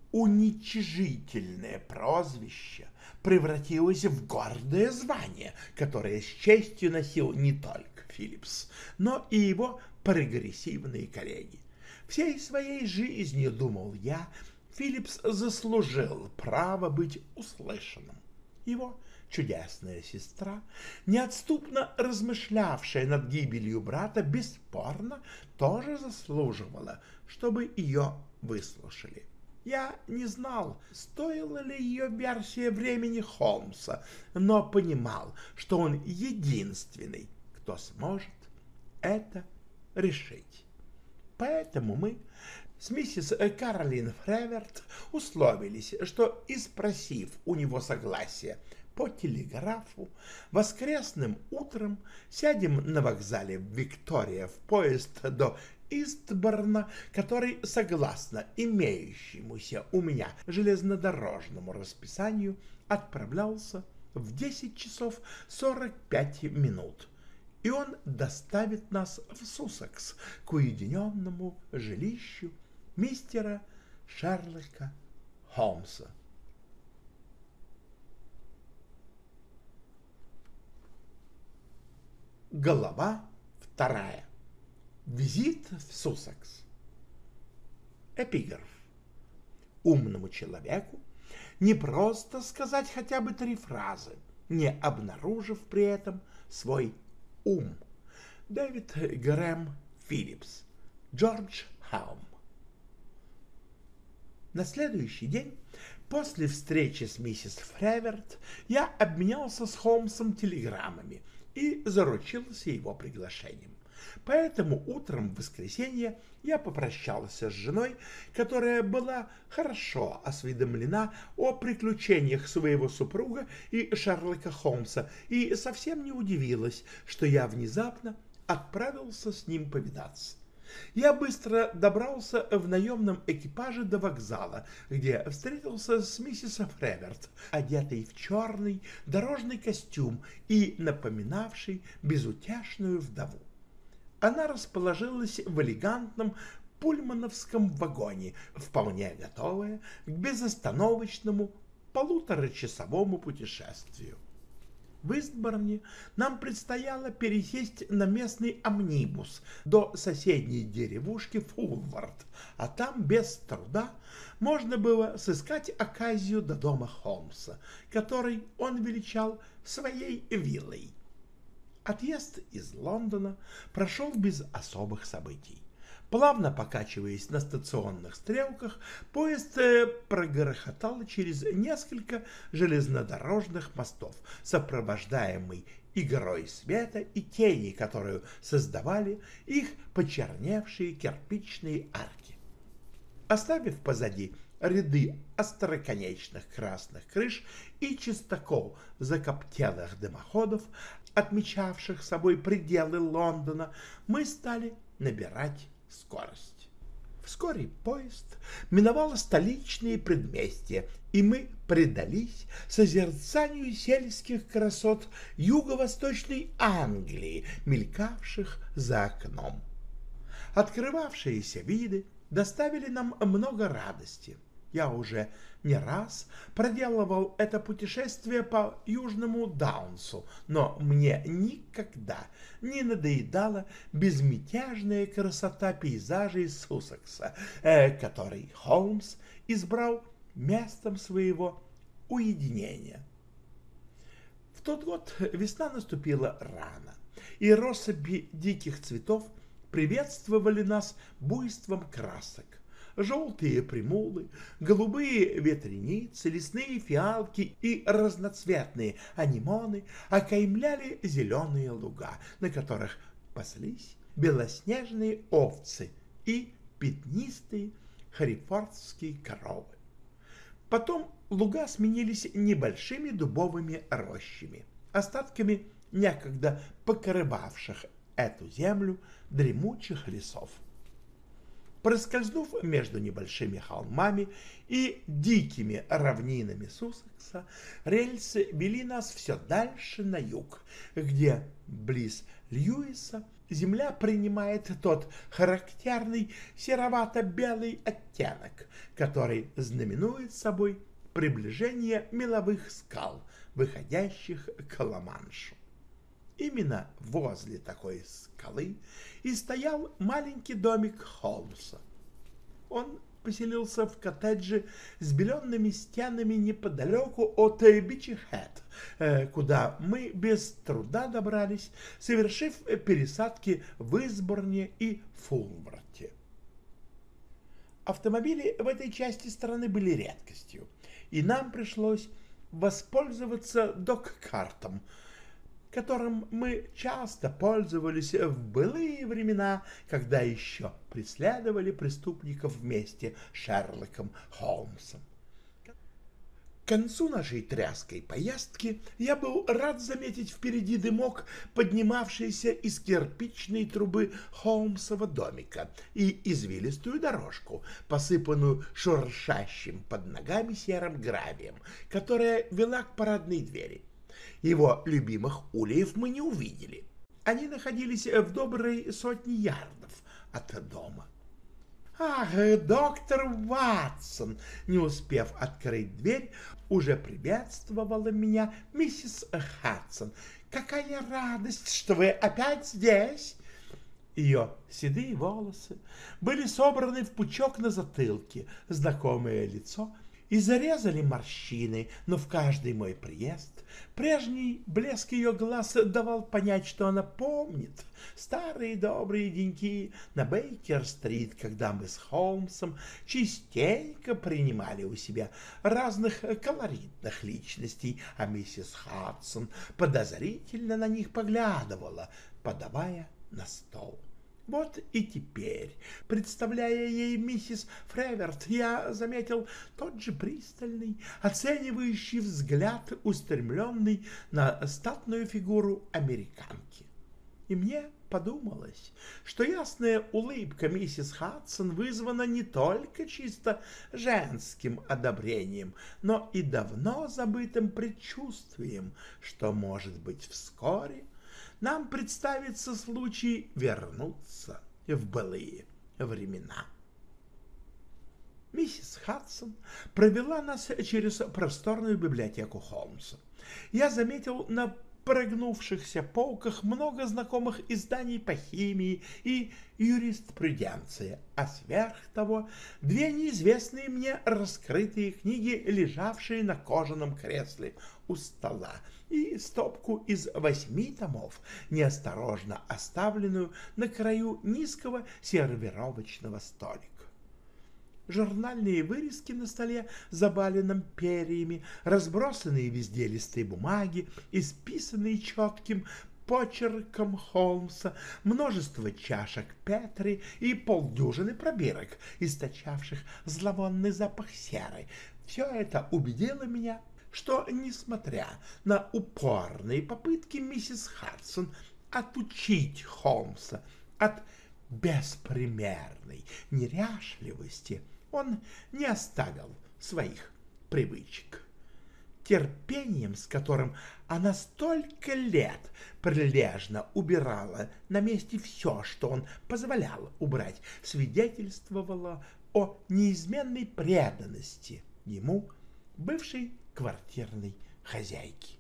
уничижительное прозвище превратилось в гордое звание, которое с честью носил не только Филлипс, но и его прогрессивные коллеги. Всей своей жизнью, думал я, Филлипс заслужил право быть услышанным. Его чудесная сестра, неотступно размышлявшая над гибелью брата, бесспорно тоже заслуживала, чтобы ее выслушали. Я не знал, стоила ли ее версия времени Холмса, но понимал, что он единственный, кто сможет это решить. Поэтому мы с миссис Каролин Фреверт условились, что, испросив у него согласия по телеграфу, воскресным утром сядем на вокзале в Виктория в поезд до Истборна, который, согласно имеющемуся у меня железнодорожному расписанию, отправлялся в 10 часов 45 минут. И он доставит нас в Суссекс к уединенному жилищу мистера Шерлока Холмса. Глава 2. Визит в Суссекс. Эпиграф. Умному человеку не просто сказать хотя бы 3 фразы, не обнаружив при этом свой ум. Дэвид Грэм Филлипс. Джордж Халм. На следующий день, после встречи с миссис Фреверт, я обменялся с Холмсом телеграммами и заручился его приглашением. Поэтому утром в воскресенье я попрощался с женой, которая была хорошо осведомлена о приключениях своего супруга и Шерлока Холмса, и совсем не удивилась, что я внезапно отправился с ним повидаться. Я быстро добрался в наемном экипаже до вокзала, где встретился с миссис Фреверт, одетой в черный дорожный костюм и напоминавшей безутешную вдову. Она расположилась в элегантном пульмановском вагоне, вполне готовая к безостановочному полуторачасовому путешествию. В Истборне нам предстояло пересесть на местный амнибус до соседней деревушки Фулвард, а там без труда можно было сыскать оказию до дома Холмса, который он величал своей виллой. Отъезд из Лондона прошел без особых событий. Плавно покачиваясь на стационных стрелках, поезд прогрохотал через несколько железнодорожных мостов, сопровождаемый игрой света и тени, которую создавали их почерневшие кирпичные арки. Оставив позади ряды остроконечных красных крыш и частокол закоптелых дымоходов, отмечавших собой пределы Лондона, мы стали набирать скорость. Вскоре поезд миновал столичные предместья, и мы предались созерцанию сельских красот юго-восточной Англии, мелькавших за окном. Открывавшиеся виды доставили нам много радости. Я уже не раз проделывал это путешествие по Южному Даунсу, но мне никогда не надоедала безмятежная красота пейзажей Суссекса, который Холмс избрал местом своего уединения. В тот год весна наступила рано, и россыпи диких цветов приветствовали нас буйством красок. Желтые примулы, голубые ветреницы, лесные фиалки и разноцветные анимоны окаймляли зеленые луга, на которых паслись белоснежные овцы и пятнистые херефордские коровы. Потом луга сменились небольшими дубовыми рощами, остатками некогда покрывавших эту землю дремучих лесов. Проскользнув между небольшими холмами и дикими равнинами Суссекса, рельсы вели нас все дальше на юг, где, близ Льюиса, земля принимает тот характерный серовато-белый оттенок, который знаменует собой приближение меловых скал, выходящих к Ла-Маншу. Именно возле такой скалы и стоял маленький домик Холмса. Он поселился в коттедже с белеными стенами неподалеку от Бичи-Хэт, куда мы без труда добрались, совершив пересадки в Истборне и Фулварте. Автомобили в этой части страны были редкостью, и нам пришлось воспользоваться док-картом, которым мы часто пользовались в былые времена, когда еще преследовали преступников вместе с Шерлоком Холмсом. К концу нашей тряской поездки я был рад заметить впереди дымок, поднимавшийся из кирпичной трубы Холмсова домика, и извилистую дорожку, посыпанную шуршащим под ногами серым гравием, которая вела к парадной двери. Его любимых ульев мы не увидели. Они находились в доброй сотне ярдов от дома. «Ах, доктор Ватсон!» Не успев открыть дверь, уже приветствовала меня миссис Хадсон. «Какая радость, что вы опять здесь!» Ее седые волосы были собраны в пучок на затылке, знакомое лицо и зарезали морщины, но в каждый мой приезд прежний блеск ее глаз давал понять, что она помнит старые добрые деньки на Бейкер-стрит, когда мы с Холмсом частенько принимали у себя разных колоритных личностей, а миссис Хадсон подозрительно на них поглядывала, подавая на стол. Вот и теперь, представляя ей миссис Фреверт, я заметил тот же пристальный, оценивающий взгляд, устремленный на статную фигуру американки. И мне подумалось, что ясная улыбка миссис Хадсон вызвана не только чисто женским одобрением, но и давно забытым предчувствием, что, может быть, вскоре нам представится случай вернуться в былые времена. Миссис Хадсон провела нас через просторную библиотеку Холмса. Я заметил на прогнувшихся полках много знакомых изданий по химии и юриспруденции, а сверх того две неизвестные мне раскрытые книги, лежавшие на кожаном кресле у стола, и стопку из 8 томов, неосторожно оставленную на краю низкого сервировочного столика. Журнальные вырезки на столе, забаленном перьями, разбросанные везде листы бумаги, исписанные четким почерком Холмса, множество чашек Петри и полдюжины пробирок, источавших зловонный запах серы. Все это убедило меня, что, несмотря на упорные попытки миссис Хадсон отучить Холмса от беспримерной неряшливости, он не оставил своих привычек. Терпением, с которым она столько лет прилежно убирала на месте все, что он позволял убрать, свидетельствовало о неизменной преданности ему, бывшей квартирной хозяйки.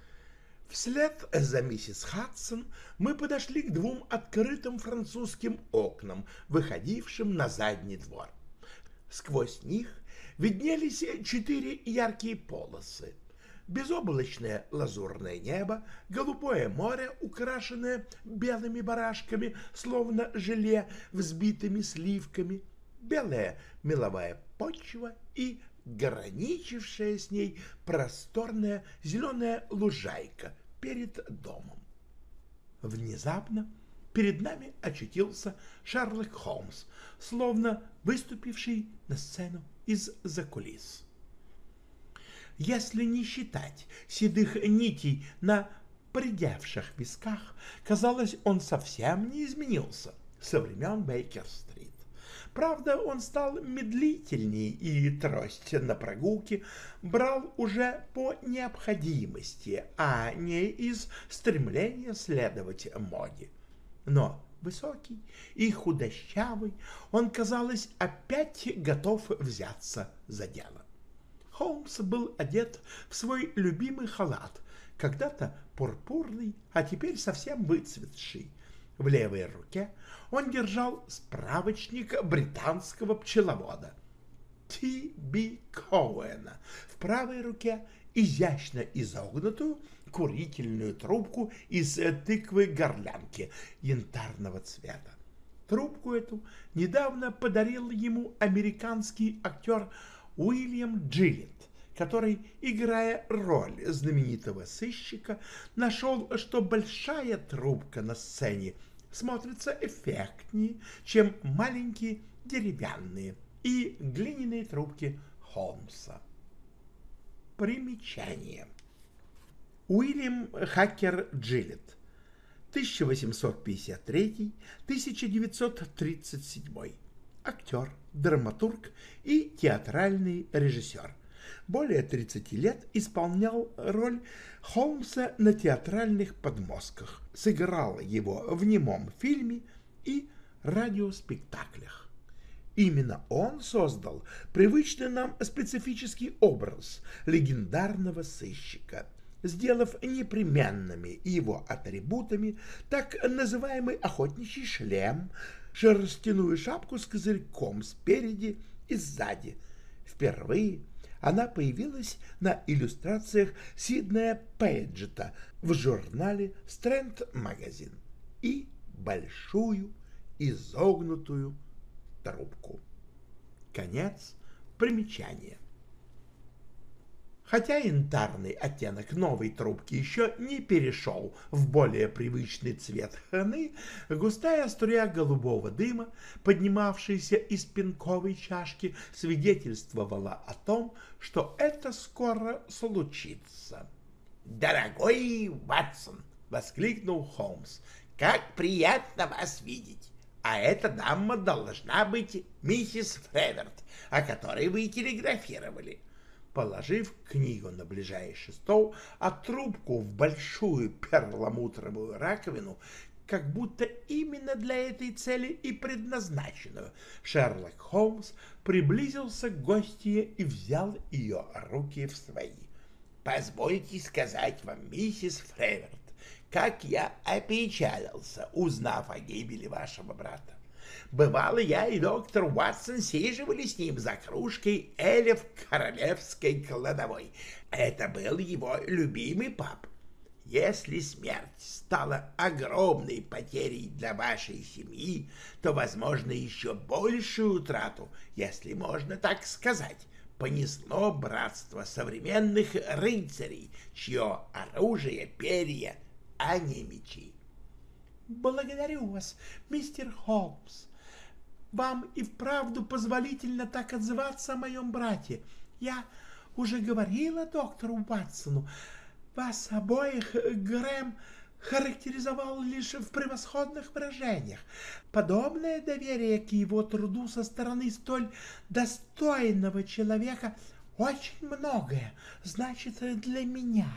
Вслед за миссис Хадсон мы подошли к 2 открытым французским окнам, выходившим на задний двор. Сквозь них виднелись 4 яркие полосы: безоблачное лазурное небо, голубое море, украшенное белыми барашками, словно желе, взбитыми сливками, белая меловая почва и граничившая с ней просторная зеленая лужайка перед домом. Внезапно перед нами очутился Шерлок Холмс, словно выступивший на сцену из-за кулис. Если не считать седых нитей на поредевших висках, казалось, он совсем не изменился со времен Бейкер-стрит. Правда, он стал медлительней, и трость на прогулке брал уже по необходимости, а не из стремления следовать моде. Но высокий и худощавый, он, казалось, опять готов взяться за дело. Холмс был одет в свой любимый халат, когда-то пурпурный, а теперь совсем выцветший. В левой руке он держал справочник британского пчеловода Т.Б. Коуэна, в правой руке изящно изогнутую курительную трубку из тыквы-горлянки янтарного цвета. Трубку эту недавно подарил ему американский актер Уильям Джилетт, который, играя роль знаменитого сыщика, нашел, что большая трубка на сцене смотрится эффектнее, чем маленькие деревянные и глиняные трубки Холмса. Примечание. Уильям Хакер Джилетт, 1853-1937, актер, драматург и театральный режиссер. Более 30 лет исполнял роль Холмса на театральных подмостках, сыграл его в немом фильме и радиоспектаклях. Именно он создал привычный нам специфический образ легендарного сыщика, сделав непременными его атрибутами так называемый охотничий шлем, шерстяную шапку с козырьком спереди и сзади, впервые Она появилась на иллюстрациях Сиднея Пейджета в журнале Стрэнд Магазин и большую изогнутую трубку. Конец примечания. Хотя янтарный оттенок новой трубки еще не перешел в более привычный цвет хны, густая струя голубого дыма, поднимавшаяся из пенковой чашки, свидетельствовала о том, что это скоро случится. «Дорогой Ватсон!» — воскликнул Холмс. «Как приятно вас видеть! А эта дама должна быть миссис Фреверт, о которой вы телеграфировали». Положив книгу на ближайший стол, а трубку в большую перламутровую раковину, как будто именно для этой цели и предназначенную, Шерлок Холмс приблизился к гостье и взял ее руки в свои. «Позвольте сказать вам, миссис Фреверт, как я опечалился, узнав о гибели вашего брата. Бывало, я и доктор Уотсон сиживали с ним за кружкой эля в королевской кладовой. Это был его любимый паб. Если смерть стала огромной потерей для вашей семьи, то, возможно, еще большую утрату, если можно так сказать, понесло братство современных рыцарей, чье оружие — перья, а не мечи. «Благодарю вас, мистер Холмс. Вам и вправду позволительно так отзываться о моем брате. Я уже говорила доктору Ватсону, вас обоих Грэм характеризовал лишь в превосходных выражениях. Подобное доверие к его труду со стороны столь достойного человека очень многое значит для меня».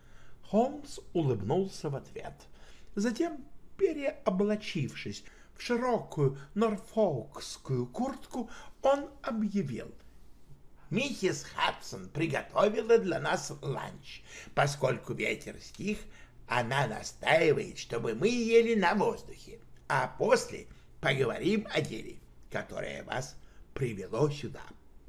Холмс улыбнулся в ответ. Затем, переоблачившись в широкую норфолкскую куртку, он объявил: «Миссис Хадсон приготовила для нас ланч. Поскольку ветер стих, она настаивает, чтобы мы ели на воздухе, а после поговорим о деле, которое вас привело сюда».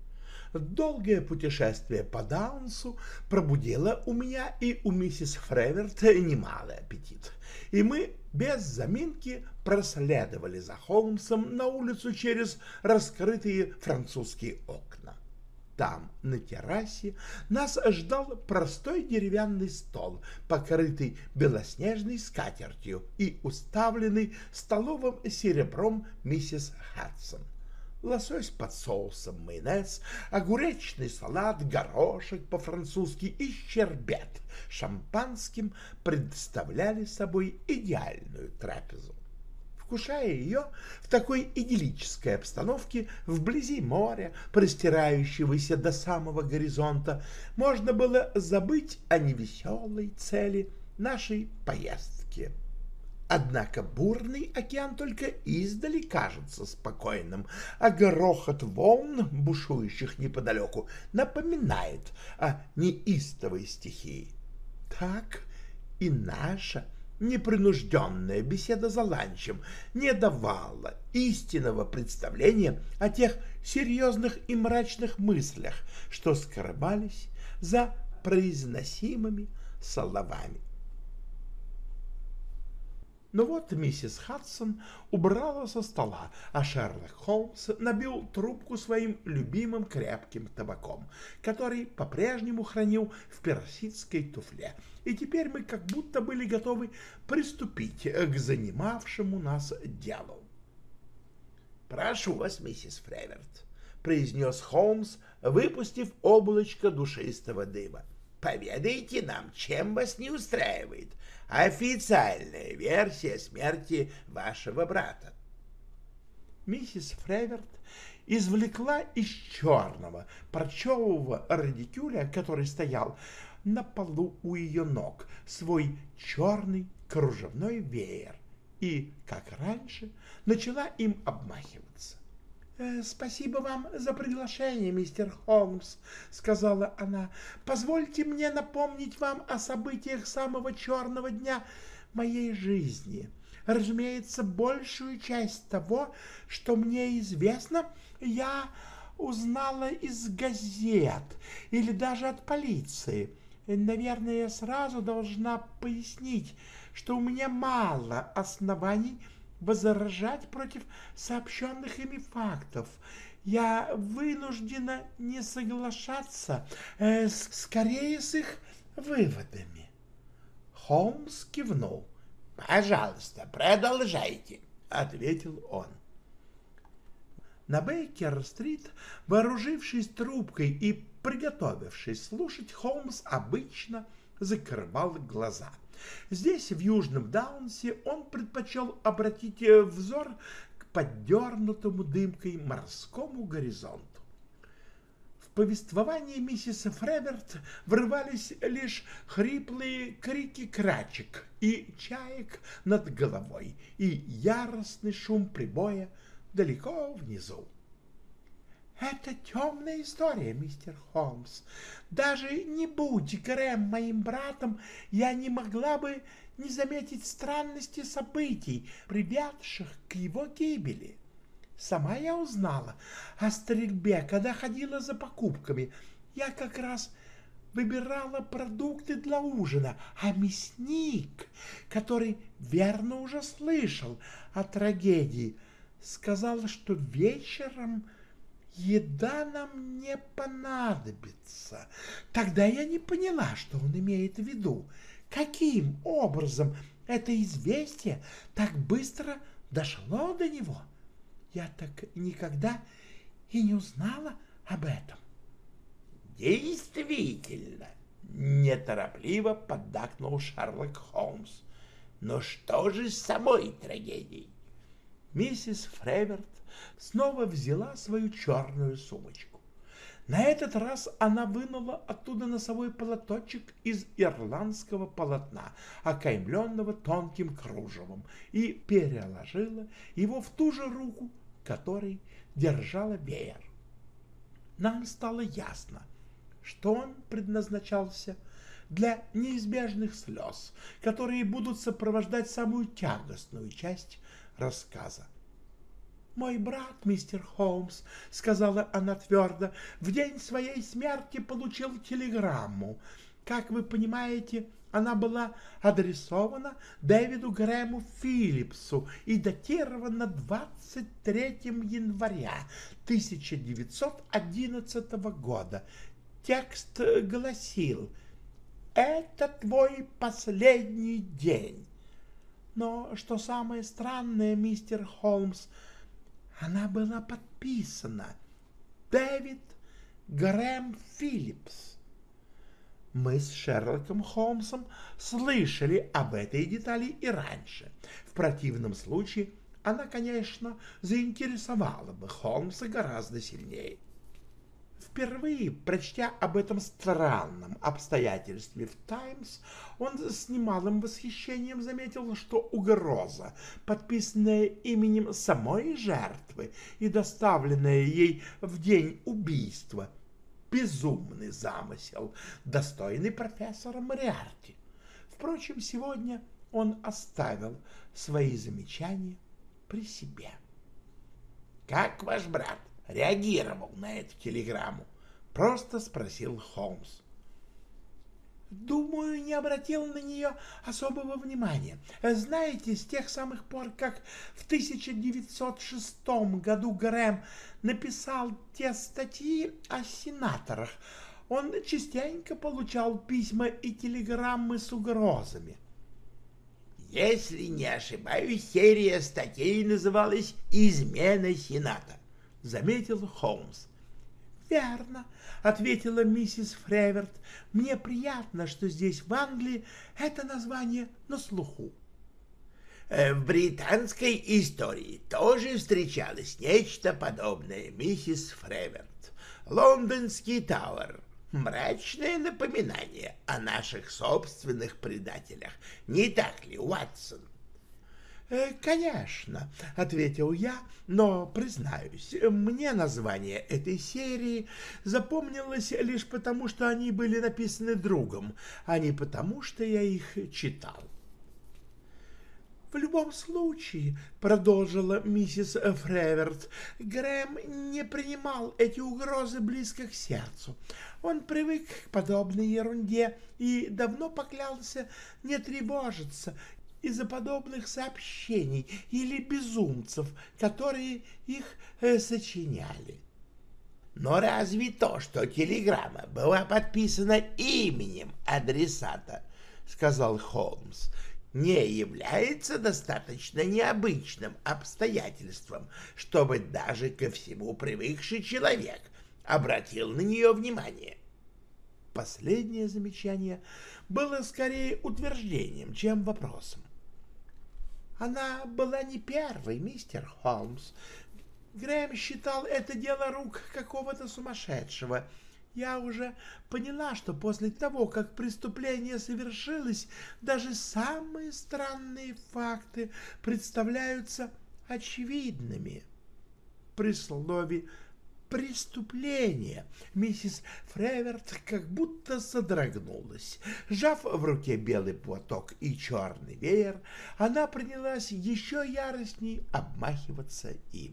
Долгое путешествие по Даунсу пробудило у меня и у миссис Фреверт немалый аппетит, и мы без заминки проследовали за Холмсом на улицу через раскрытые французские окна. Там, на террасе, нас ждал простой деревянный стол, покрытый белоснежной скатертью и уставленный столовым серебром миссис Хадсон. Лосось под соусом майонез, огуречный салат, горошек по-французски и щербет шампанским представляли собой идеальную трапезу. Вкушая ее в такой идиллической обстановке, вблизи моря, простирающегося до самого горизонта, можно было забыть о невеселой цели нашей поездки. Однако бурный океан только издали кажется спокойным, а грохот волн, бушующих неподалеку, напоминает о неистовой стихии. Так и наша непринужденная беседа за ланчем не давала истинного представления о тех серьезных и мрачных мыслях, что скрывались за произносимыми словами. Но вот миссис Хадсон убрала со стола, а Шерлок Холмс набил трубку своим любимым крепким табаком, который по-прежнему хранил в персидской туфле, и теперь мы как будто были готовы приступить к занимавшему нас делу. «Прошу вас, миссис Фреверт», — произнес Холмс, выпустив облачко душистого дыма. «Поведайте нам, чем вас не устраивает официальная версия смерти вашего брата». Миссис Фреверт извлекла из черного парчевого радикюля, который стоял на полу у ее ног, свой черный кружевной веер и, как раньше, начала им обмахиваться. «Спасибо вам за приглашение, мистер Холмс», — сказала она. «Позвольте мне напомнить вам о событиях самого черного дня моей жизни. Разумеется, большую часть того, что мне известно, я узнала из газет или даже от полиции. Наверное, я сразу должна пояснить, что у меня мало оснований возражать против сообщенных ими фактов. Я вынуждена не соглашаться скорее с их выводами. Холмс кивнул. «Пожалуйста, продолжайте», — ответил он. На Бейкер-стрит, вооружившись трубкой и приготовившись слушать, Холмс обычно закрывал глаза. Здесь, в Южном Даунсе, он предпочел обратить взор к подернутому дымкой морскому горизонту. В повествование миссис Фреверт врывались лишь хриплые крики крачек и чаек над головой и яростный шум прибоя далеко внизу. «Это темная история, мистер Холмс. Даже не будь Грэм моим братом, я не могла бы не заметить странности событий, приведших к его гибели. Сама я узнала о стрельбе, когда ходила за покупками. Я как раз выбирала продукты для ужина, а мясник, который верно уже слышал о трагедии, сказал, что вечером еда нам не понадобится. Тогда я не поняла, что он имеет в виду. Каким образом это известие так быстро дошло до него? Я так никогда и не узнала об этом. Действительно, неторопливо поддакнул Шерлок Холмс. Но что же с самой трагедией? Миссис Фреверт снова взяла свою черную сумочку. На этот раз она вынула оттуда носовой платочек из ирландского полотна, окаймленного тонким кружевом, и переложила его в ту же руку, которой держала веер. Нам стало ясно, что он предназначался для неизбежных слез, которые будут сопровождать самую тягостную часть рассказа. «Мой брат, мистер Холмс, — сказала она твердо, — в день своей смерти получил телеграмму. Как вы понимаете, она была адресована Дэвиду Грэму Филлипсу и датирована 23 января 1911 года. Текст гласил: «Это твой последний день». Но что самое странное, мистер Холмс, она была подписана Дэвид Грэм Филлипс. Мы с Шерлоком Холмсом слышали об этой детали и раньше. В противном случае она, конечно, заинтересовала бы Холмса гораздо сильнее. Впервые, прочтя об этом странном обстоятельстве в «Таймс», он с немалым восхищением заметил, что угроза, подписанная именем самой жертвы и доставленная ей в день убийства, безумный замысел, достойный профессора Мориарти. Впрочем, сегодня он оставил свои замечания при себе. «Как ваш брат реагировал на эту телеграмму?» — просто спросил Холмс. «Думаю, не обратил на нее особого внимания. Знаете, с тех самых пор, как в 1906 году Грэм написал те статьи о сенаторах, он частенько получал письма и телеграммы с угрозами». «Если не ошибаюсь, серия статей называлась «Измена Сената», — заметил Холмс. «Верно», — ответила миссис Фреверт. «Мне приятно, что здесь, в Англии, это название на слуху». В британской истории тоже встречалось нечто подобное, миссис Фреверт. Лондонский Тауэр. Мрачное напоминание о наших собственных предателях. Не так ли, Уотсон? «Конечно», — ответил я, но, признаюсь, мне название этой серии запомнилось лишь потому, что они были написаны другом, а не потому, что я их читал. В любом случае, продолжила миссис Фреверт, Грэм не принимал эти угрозы близко к сердцу. Он привык к подобной ерунде и давно поклялся не тревожиться из-за подобных сообщений или безумцев, которые их сочиняли. Но разве то, что телеграмма была подписана именем адресата, сказал Холмс, не является достаточно необычным обстоятельством, чтобы даже ко всему привыкший человек обратил на нее внимание? Последнее замечание было скорее утверждением, чем вопросом. Она была не первой, мистер Холмс. Грэм считал это дело рук какого-то сумасшедшего. Я уже поняла, что после того, как преступление совершилось, даже самые странные факты представляются очевидными. При слове «преступление» миссис Фреверт как будто содрогнулась. Сжав в руке белый платок и черный веер, она принялась еще яростней обмахиваться им.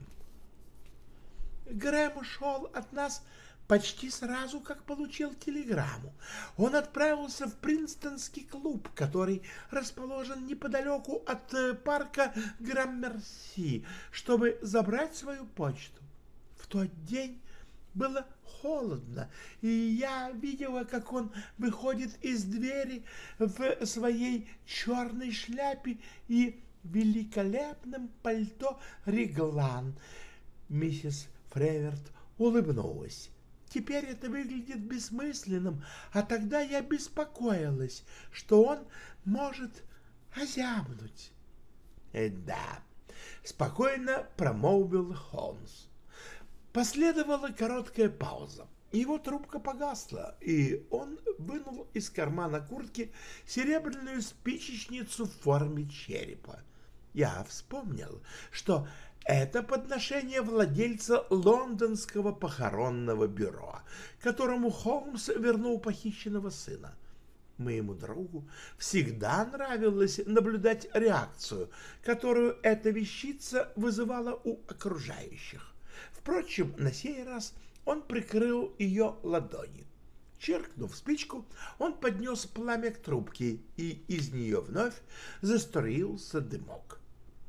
Грэм ушел от нас почти сразу, как получил телеграмму. Он отправился в Принстонский клуб, который расположен неподалеку от парка Граммерси, чтобы забрать свою почту. В тот день было холодно, и я видела, как он выходит из двери в своей черной шляпе и великолепном пальто Реглан. Миссис Фреверт улыбнулась. Теперь это выглядит бессмысленным, а тогда я беспокоилась, что он может озябнуть. Да, спокойно промолвил Холмс. Последовала короткая пауза. Его трубка погасла, и он вынул из кармана куртки серебряную спичечницу в форме черепа. Я вспомнил, что это подношение владельца лондонского похоронного бюро, которому Холмс вернул похищенного сына. Моему другу всегда нравилось наблюдать реакцию, которую эта вещица вызывала у окружающих. Впрочем, на сей раз он прикрыл ее ладонью. Чиркнув спичку, он поднес пламя к трубке, и из нее вновь заструился дымок.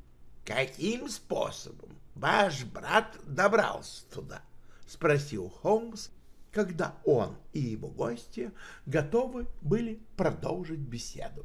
«Каким способом ваш брат добрался туда?» — спросил Холмс, когда он и его гости готовы были продолжить беседу.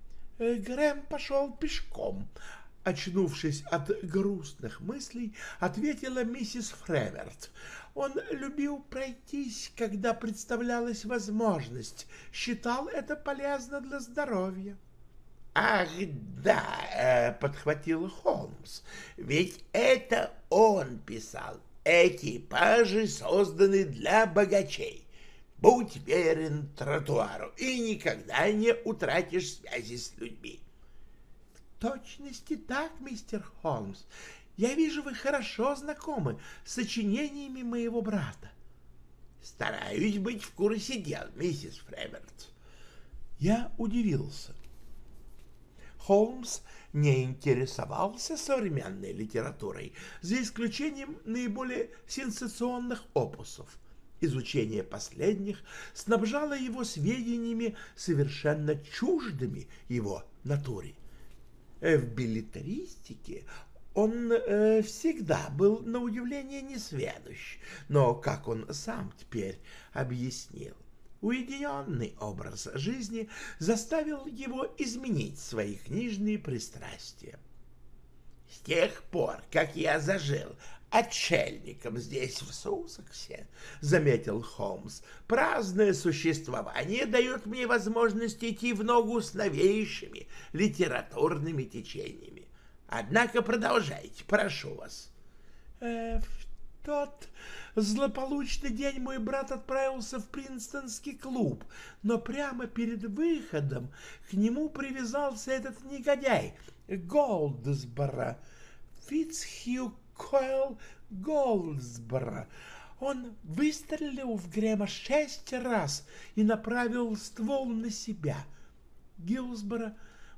Грэм пошел пешком. Очнувшись от грустных мыслей, ответила миссис Фреверт. Он любил пройтись, когда представлялась возможность, считал это полезно для здоровья. «Ах, да», — подхватил Холмс, — «ведь это он писал. Экипажи созданы для богачей. Будь верен тротуару и никогда не утратишь связи с людьми». «В точности так, мистер Холмс. Я вижу, вы хорошо знакомы с сочинениями моего брата». «Стараюсь быть в курсе дел, миссис Фреверт». Я удивился. Холмс не интересовался современной литературой, за исключением наиболее сенсационных опусов. Изучение последних снабжало его сведениями, совершенно чуждыми его натуре. В беллетристике он всегда был на удивление несведущ, но, как он сам теперь объяснил, уединенный образ жизни заставил его изменить свои книжные пристрастия. «С тех пор, как я зажил отшельником здесь, в Суссексе, — заметил Холмс, — праздное существование дает мне возможность идти в ногу с новейшими литературными течениями. Однако продолжайте, прошу вас». В тот злополучный день мой брат отправился в Принстонский клуб, но прямо перед выходом к нему привязался этот негодяй Голдсборо, Фицхью Койл Голдсборо. Он выстрелил в Грэма 6 раз и направил ствол на себя. Гилсборо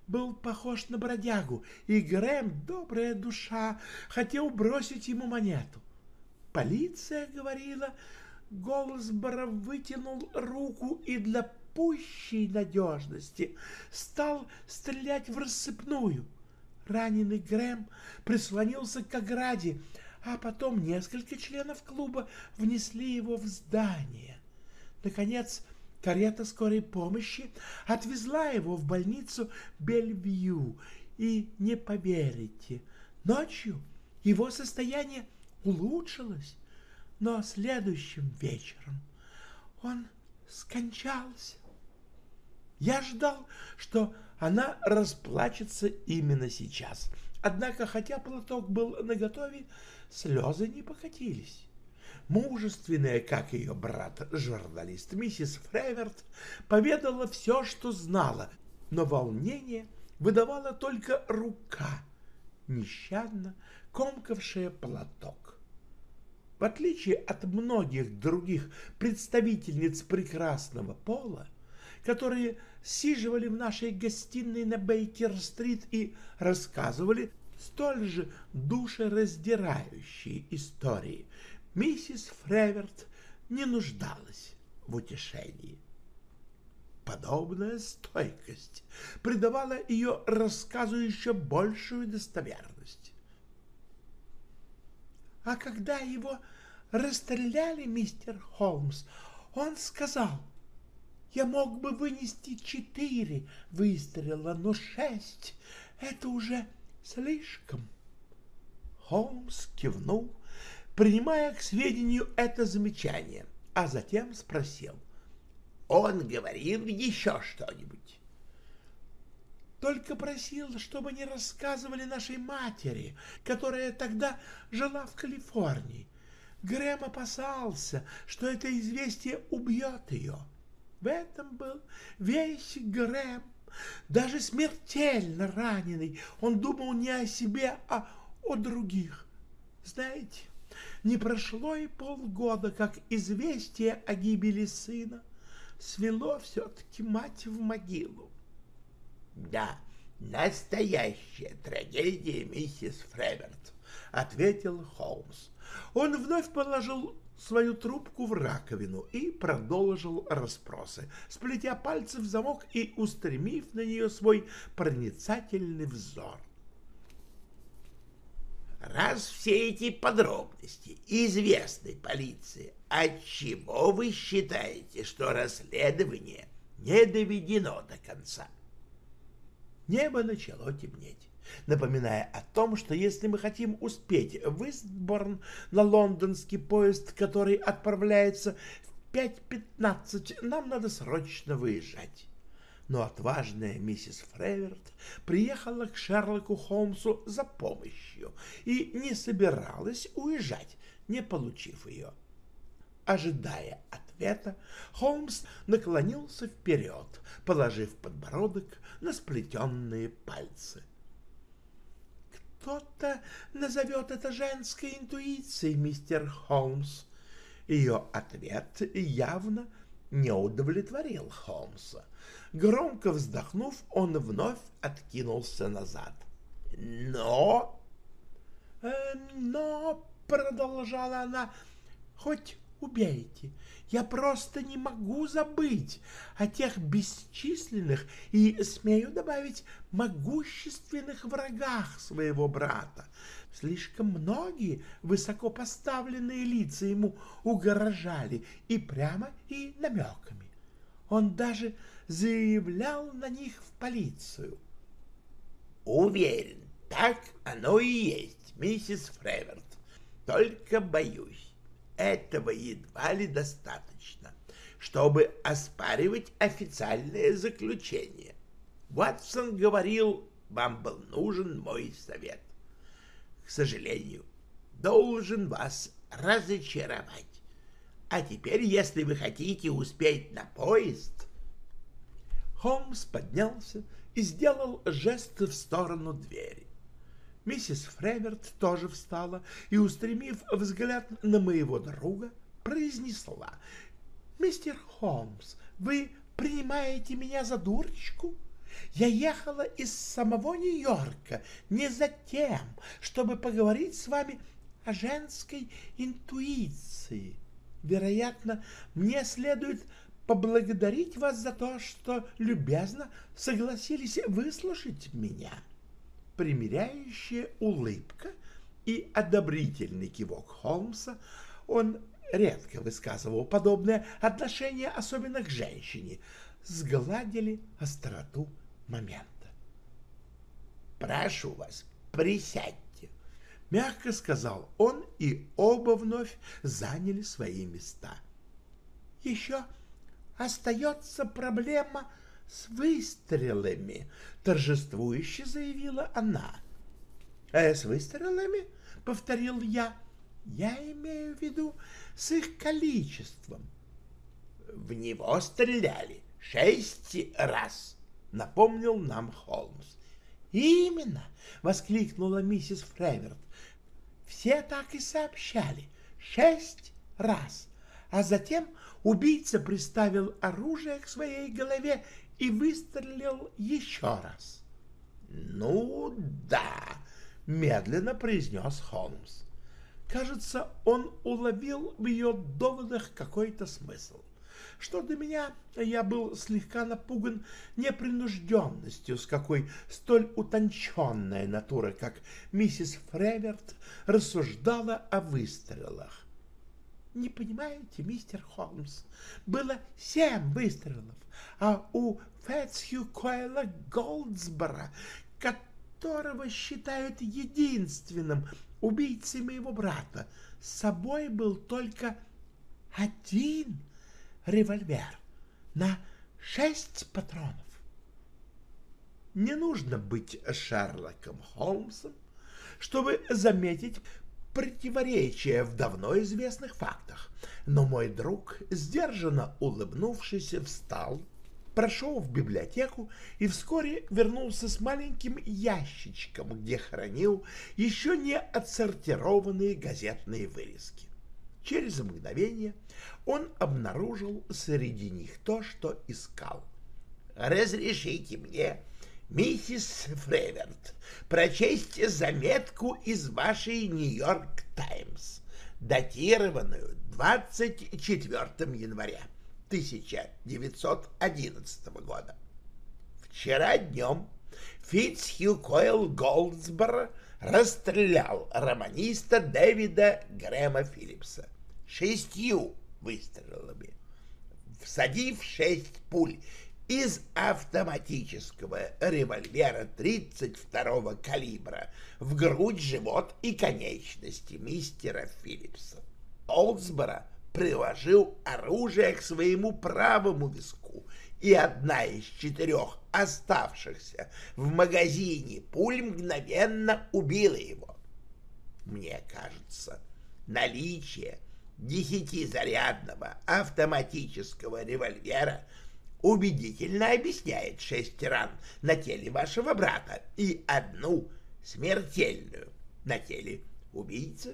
был похож на бродягу, и Грэм, добрая душа, хотел бросить ему монету. Полиция говорила, Голсборо вытянул руку и для пущей надежности стал стрелять в рассыпную. Раненый Грэм прислонился к ограде, а потом несколько членов клуба внесли его в здание. Наконец, карета скорой помощи отвезла его в больницу Бельвью, и не поверите, ночью его состояние улучшилось, но следующим вечером он скончался. Я ждал, что она расплачется именно сейчас, однако, хотя платок был наготове, слезы не покатились. Мужественная, как ее брат-журналист, миссис Фреверт поведала все, что знала, но волнение выдавала только рука, нещадно комкавшая платок. В отличие от многих других представительниц прекрасного пола, которые сиживали в нашей гостиной на Бейкер-стрит и рассказывали столь же душераздирающие истории, миссис Фреверт не нуждалась в утешении. Подобная стойкость придавала ее рассказу еще большую достоверность. А когда его расстреляли, мистер Холмс, он сказал: «Я мог бы вынести 4 выстрела, но 6 — это уже слишком». Холмс кивнул, принимая к сведению это замечание, а затем спросил: «Он говорил еще что-нибудь?» «Только просил, чтобы не рассказывали нашей матери, которая тогда жила в Калифорнии. Грэм опасался, что это известие убьет ее. В этом был весь Грэм. Даже смертельно раненый, он думал не о себе, а о других. Знаете, не прошло и полгода, как известие о гибели сына свело все-таки мать в могилу». «Да, настоящая трагедия, миссис Фреверт», — ответил Холмс. Он вновь положил свою трубку в раковину и продолжил расспросы, сплетя пальцы в замок и устремив на нее свой проницательный взор. «Раз все эти подробности известны полиции, отчего вы считаете, что расследование не доведено до конца?» Небо начало темнеть, напоминая о том, что если мы хотим успеть в Истборн на лондонский поезд, который отправляется в 5:15, нам надо срочно выезжать. Но отважная миссис Фреверт приехала к Шерлоку Холмсу за помощью и не собиралась уезжать, не получив ее. Ожидая ответа, Холмс наклонился вперед, положив подбородок на сплетенные пальцы. «Кто-то назовет это женской интуицией, мистер Холмс». Ее ответ явно не удовлетворил Холмса. Громко вздохнув, он вновь откинулся назад. «Но...» «Но...» — продолжала она, — «хоть убейте, я просто не могу забыть о тех бесчисленных и, смею добавить, могущественных врагах своего брата. Слишком многие высокопоставленные лица ему угрожали и прямо, и намеками. Он даже заявлял на них в полицию». «Уверен, так оно и есть, миссис Фреверт. Только боюсь, этого едва ли достаточно, чтобы оспаривать официальное заключение. Ватсон говорил, вам был нужен мой совет. К сожалению, должен вас разочаровать. А теперь, если вы хотите успеть на поезд...» Холмс поднялся и сделал жест в сторону двери. Миссис Фреверт тоже встала и, устремив взгляд на моего друга, произнесла: «Мистер Холмс, вы принимаете меня за дурочку? Я ехала из самого Нью-Йорка не за тем, чтобы поговорить с вами о женской интуиции. Вероятно, мне следует поблагодарить вас за то, что любезно согласились выслушать меня». Примиряющая улыбка и одобрительный кивок Холмса, он редко высказывал подобное отношение, особенно к женщине, сгладили остроту момента. «Прошу вас, присядьте», — мягко сказал он, и оба вновь заняли свои места. «Еще остается проблема с выстрелами», — торжествующе заявила она. «С выстрелами?» — повторил я. «Я имею в виду с их количеством». «В него стреляли 6 раз», — напомнил нам Холмс. «Именно!» — воскликнула миссис Фреверт. «Все так и сообщали. 6 раз. А затем убийца приставил оружие к своей голове и выстрелил еще раз». «Ну да», — медленно произнес Холмс. Кажется, он уловил в ее доводах какой-то смысл. Что до меня, я был слегка напуган непринужденностью, с какой столь утонченная натура, как миссис Фреверт, рассуждала о выстрелах. «Не понимаете, мистер Холмс, было 7 выстрелов, а у Фицхью Койла Голдсбора, которого считают единственным убийцей моего брата, с собой был только 1 револьвер на 6 патронов». Не нужно быть Шерлоком Холмсом, чтобы заметить противоречия в давно известных фактах, но мой друг, сдержанно улыбнувшись, встал, прошел в библиотеку и вскоре вернулся с маленьким ящичком, где хранил еще не отсортированные газетные вырезки. Через мгновение он обнаружил среди них то, что искал. «Разрешите мне, миссис Фреверт, прочесть заметку из вашей «Нью-Йорк Таймс», датированную 24 января 1911 года. Вчера днем Фицхью Койл Голдсборо расстрелял романиста Дэвида Грэма Филлипса 6 выстрелами, всадив 6 пуль из автоматического револьвера 32-го калибра в грудь, живот и конечности мистера Филлипса. Голдсборо приложил оружие к своему правому виску, и одна из 4 оставшихся в магазине пуль мгновенно убила его. Мне кажется, наличие 10-зарядного автоматического револьвера убедительно объясняет 6 ран на теле вашего брата и 1 смертельную на теле убийцы.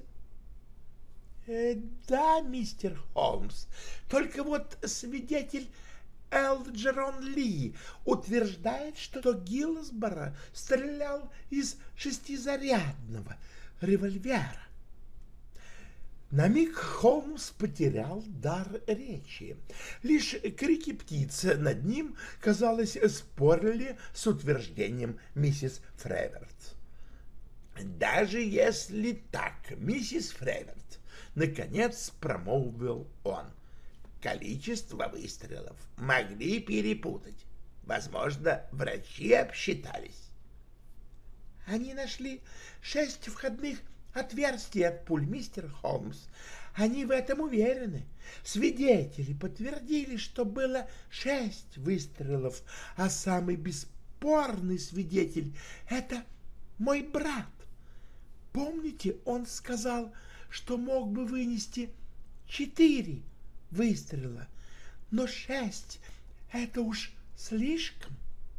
Да, мистер Холмс, только вот свидетель Элджерон Ли утверждает, что Гилсборо стрелял из 6-зарядного револьвера. На миг Холмс потерял дар речи. Лишь крики птиц над ним, казалось, спорили с утверждением миссис Фреверт. «Даже если так, миссис Фреверт, — наконец промолвил он, — количество выстрелов могли перепутать. Возможно, врачи обсчитались». «Они нашли 6 входных отверстий от пуль, мистер Холмс. Они в этом уверены. Свидетели подтвердили, что было 6 выстрелов, а самый бесспорный свидетель — это мой брат. Помните, он сказал, что мог бы вынести 4 выстрела, но 6 — это уж слишком».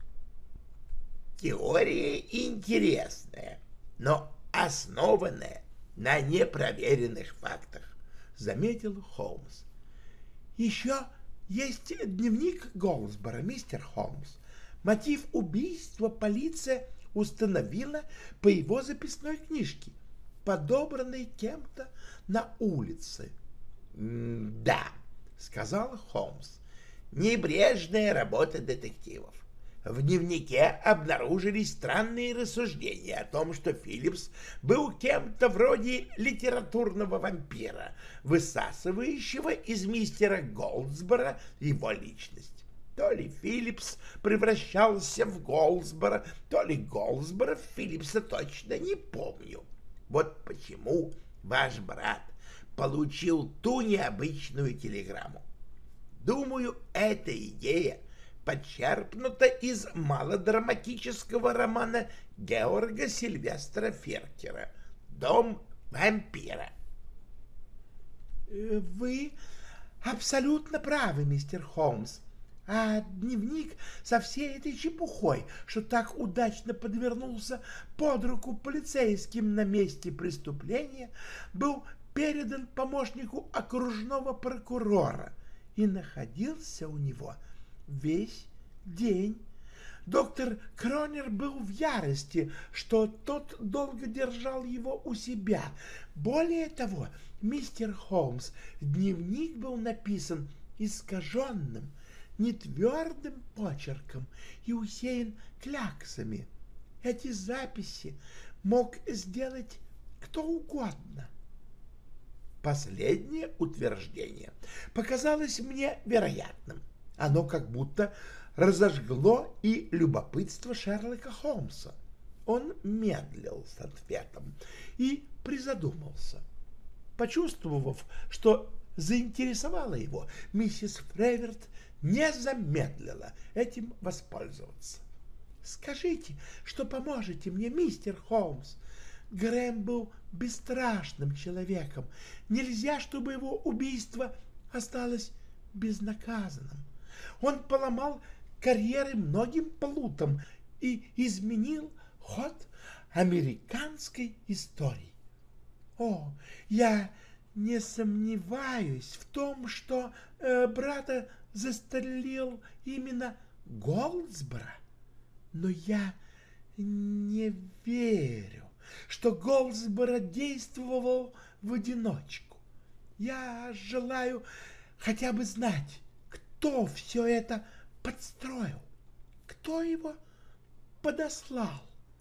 «Теория интересная, но основанная на непроверенных фактах», — заметил Холмс. «Еще есть дневник Голдсборо, мистер Холмс. Мотив убийства полиция установила по его записной книжке, подобранной кем-то на улице. «Да», — сказал Холмс, — «небрежная работа детективов. В дневнике обнаружились странные рассуждения о том, что Филлипс был кем-то вроде литературного вампира, высасывающего из мистера Голдсбора его личность. То ли Филлипс превращался в Голдсбора, то ли Голдсбора в Филлипса, точно не помню. Вот почему ваш брат получил ту необычную телеграмму. Думаю, эта идея подчерпнута из малодраматического романа Георга Сильвестра Феркера «Дом вампира». Вы абсолютно правы, мистер Холмс. А дневник со всей этой чепухой, что так удачно подвернулся под руку полицейским на месте преступления, был передан помощнику окружного прокурора и находился у него весь день. Доктор Кронер был в ярости, что тот долго держал его у себя. Более того, мистер Холмс, дневник был написан искаженным, нетвердым почерком и усеян кляксами. Эти записи мог сделать кто угодно. Последнее утверждение показалось мне вероятным. Оно как будто разожгло и любопытство Шерлока Холмса. Он медлил с ответом и призадумался. Почувствовав, что заинтересовало его, миссис Фрейверт не замедлила этим воспользоваться. «Скажите, что поможете мне, мистер Холмс. Грэм был бесстрашным человеком. Нельзя, чтобы его убийство осталось безнаказанным. Он поломал карьеры многим плутам и изменил ход американской истории. О, я не сомневаюсь в том, что брата застрелил именно Голдсбора, но я не верю, что Голдсбора действовал в одиночку. Я желаю хотя бы знать, кто все это подстроил, кто его подослал.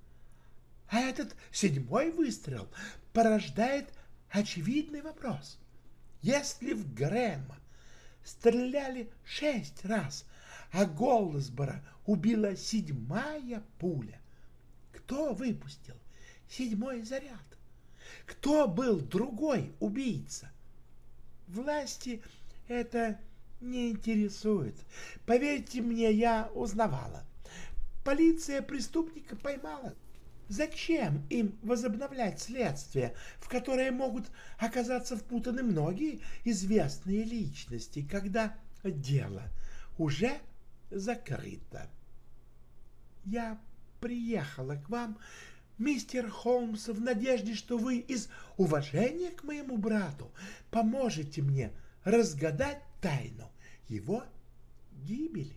А этот 7-й выстрел порождает очевидный вопрос. Если в Грэма стреляли 6 раз, а Голдсбора убила 7-я пуля, кто выпустил 7-й заряд? Кто был другой убийца? Власти это не интересует. Поверьте мне, я узнавала. Полиция преступника поймала. Зачем им возобновлять следствие, в которое могут оказаться впутаны многие известные личности, когда дело уже закрыто? Я приехала к вам, мистер Холмс, в надежде, что вы из уважения к моему брату поможете мне разгадать тайну его гибели.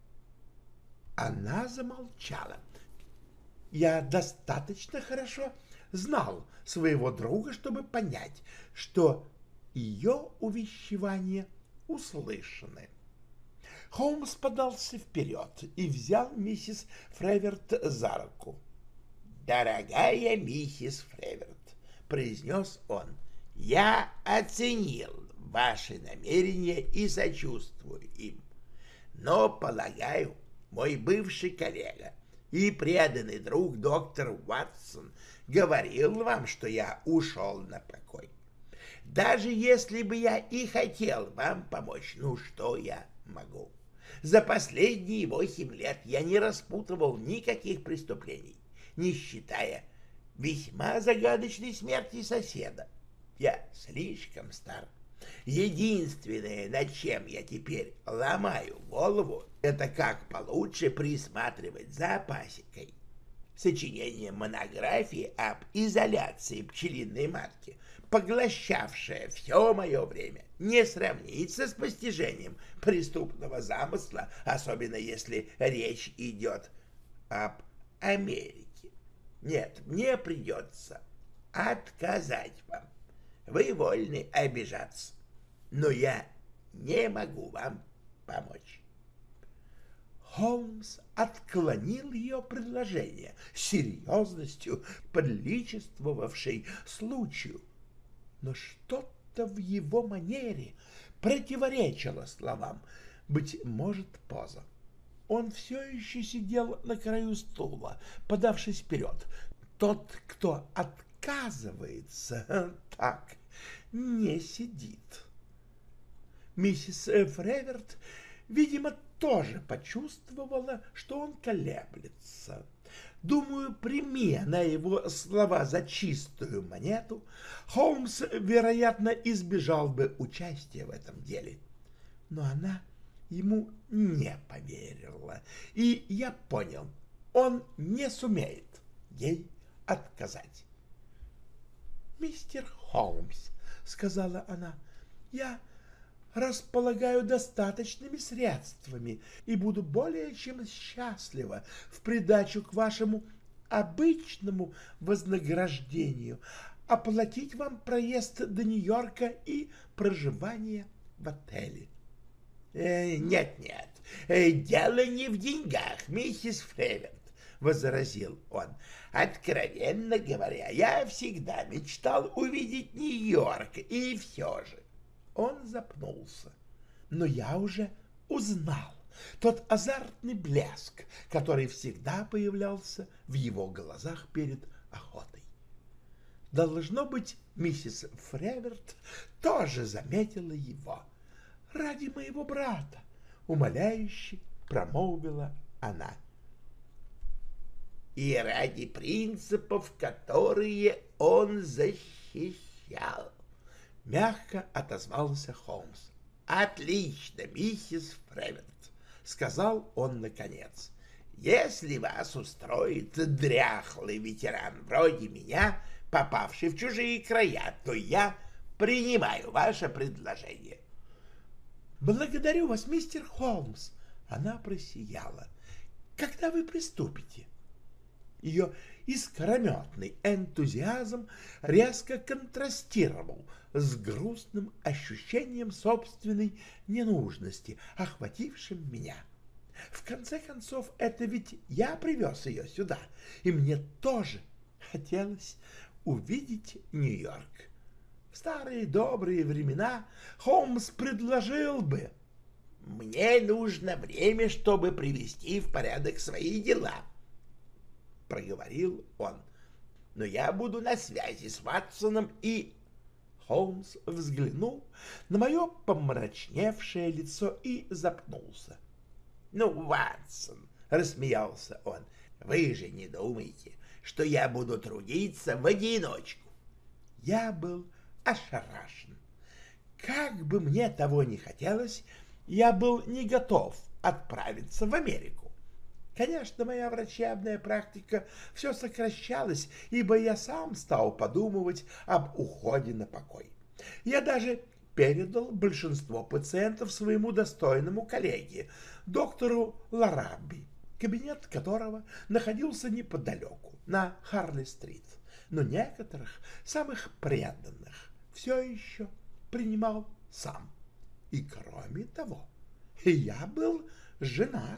Она замолчала. Я достаточно хорошо знал своего друга, чтобы понять, что ее увещевания услышаны. Холмс подался вперед и взял миссис Фрейверт за руку. «Дорогая миссис Фрейверт», — произнес он, — «я оценил ваши намерения и сочувствую им. Но, полагаю, мой бывший коллега и преданный друг доктор Уотсон говорил вам, что я ушел на покой. Даже если бы я и хотел вам помочь, ну что я могу? За последние 8 лет я не распутывал никаких преступлений, не считая весьма загадочной смерти соседа. Я слишком стар. Единственное, над чем я теперь ломаю голову, это как получше присматривать за пасекой. Сочинение монографии об изоляции пчелиной матки, поглощавшее все мое время, не сравнится с постижением преступного замысла, особенно если речь идет об Америке. Нет, мне придется отказать вам. Вы вольны обижаться, но я не могу вам помочь. Холмс отклонил ее предложение с серьезностью, приличествовавшей случаю, но что-то в его манере противоречило словам, быть может, поза. Он все еще сидел на краю стула, подавшись вперед. Тот, кто отказывается, так не сидит. Миссис Фреверт, видимо, тоже почувствовала, что он колеблется. Думаю, прими она его слова за чистую монету, Холмс, вероятно, избежал бы участия в этом деле. Но она ему не поверила, и я понял, он не сумеет ей отказать. «Мистер Холмс», — сказала она, — «я располагаю достаточными средствами и буду более чем счастлива в придачу к вашему обычному вознаграждению оплатить вам проезд до Нью-Йорка и проживание в отеле». «Нет-нет, дело не в деньгах, миссис Фреверт», — возразил он. «Откровенно говоря, я всегда мечтал увидеть Нью-Йорк, и все же». Он запнулся, но я уже узнал тот азартный блеск, который всегда появлялся в его глазах перед охотой. Должно быть, миссис Фреверт тоже заметила его. «Ради моего брата», — умоляюще промолвила она. «И ради принципов, которые он защищал», — мягко отозвался Холмс. «Отлично, миссис Фреверт», — сказал он наконец. «Если вас устроит дряхлый ветеран вроде меня, попавший в чужие края, то я принимаю ваше предложение». «Благодарю вас, мистер Холмс», — она просияла. «Когда вы приступите?» Ее искрометный энтузиазм резко контрастировал с грустным ощущением собственной ненужности, охватившим меня. В конце концов, это ведь я привез ее сюда, и мне тоже хотелось увидеть Нью-Йорк. В старые добрые времена Холмс предложил бы: «Мне нужно время, чтобы привести в порядок свои дела», — проговорил он. «Но я буду на связи с Ватсоном и...» Холмс взглянул на мое помрачневшее лицо и запнулся. «Ну, Ватсон», — рассмеялся он, — «вы же не думаете, что я буду трудиться в одиночку?» Я был ошарашен. Как бы мне того ни хотелось, я был не готов отправиться в Америку. Конечно, моя врачебная практика все сокращалась, ибо я сам стал подумывать об уходе на покой. Я даже передал большинство пациентов своему достойному коллеге, доктору Ларабби, кабинет которого находился неподалеку, на Харли-стрит, но некоторых, самых преданных, все еще принимал сам. И кроме того, я был женат.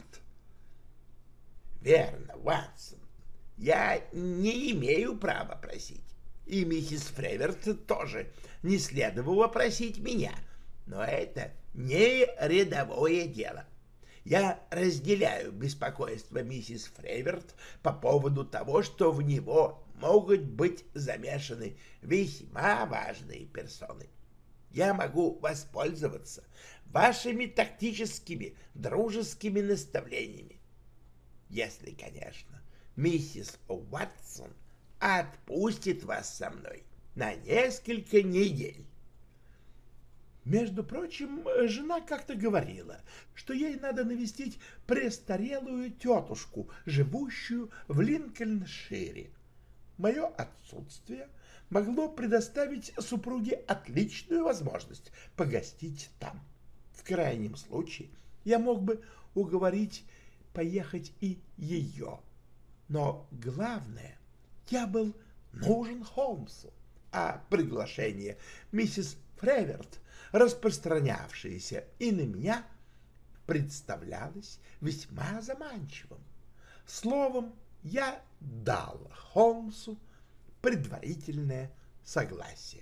«Верно, Ватсон, я не имею права просить, и миссис Фреверт тоже не следовало просить меня, но это не рядовое дело. Я разделяю беспокойство миссис Фреверт по поводу того, что в него могут быть замешаны весьма важные персоны. Я могу воспользоваться вашими тактическими, дружескими наставлениями, если, конечно, миссис Уатсон отпустит вас со мной на несколько недель». Между прочим, жена как-то говорила, что ей надо навестить престарелую тетушку, живущую в Линкольншире. Мое отсутствие могло предоставить супруге отличную возможность погостить там. В крайнем случае я мог бы уговорить поехать и ее. Но главное, я был нужен Холмсу, а приглашение миссис Фреверт, распространявшееся и на меня, представлялось весьма заманчивым. Словом, я дал Холмсу предварительное согласие.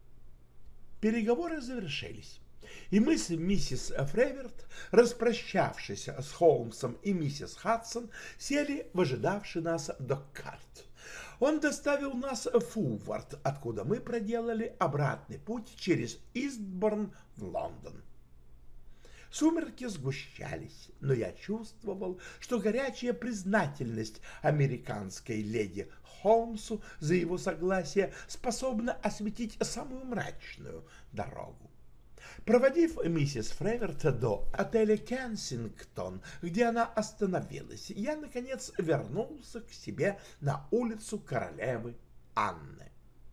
Переговоры завершились, и мы с миссис Фреверт, распрощавшись с Холмсом и миссис Хадсон, сели в ожидавший нас док-карт. Он доставил нас в Фулвард, откуда мы проделали обратный путь через Истборн в Лондон. Сумерки сгущались, но я чувствовал, что горячая признательность американской леди Холмсу за его согласие способна осветить самую мрачную дорогу. Проводив миссис Фреверт до отеля «Кенсингтон», где она остановилась, я, наконец, вернулся к себе на улицу королевы Анны.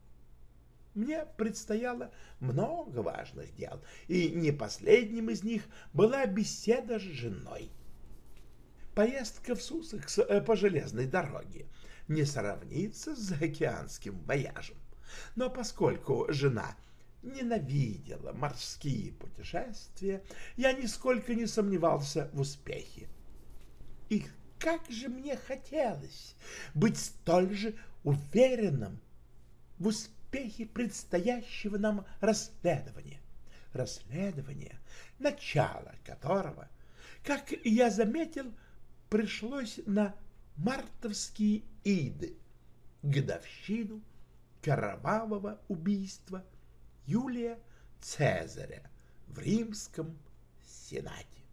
Мне предстояло много важных дел, и не последним из них была беседа с женой. Поездка в Суссекс по железной дороге не сравнится с заокеанским вояжем, но поскольку жена ненавидела морские путешествия, я нисколько не сомневался в успехе. И как же мне хотелось быть столь же уверенным в успехе предстоящего нам расследования. Расследование, начало которого, как я заметил, пришлось на мартовские иды, годовщину кровавого убийства Юлия Цезаря в Римском Сенате.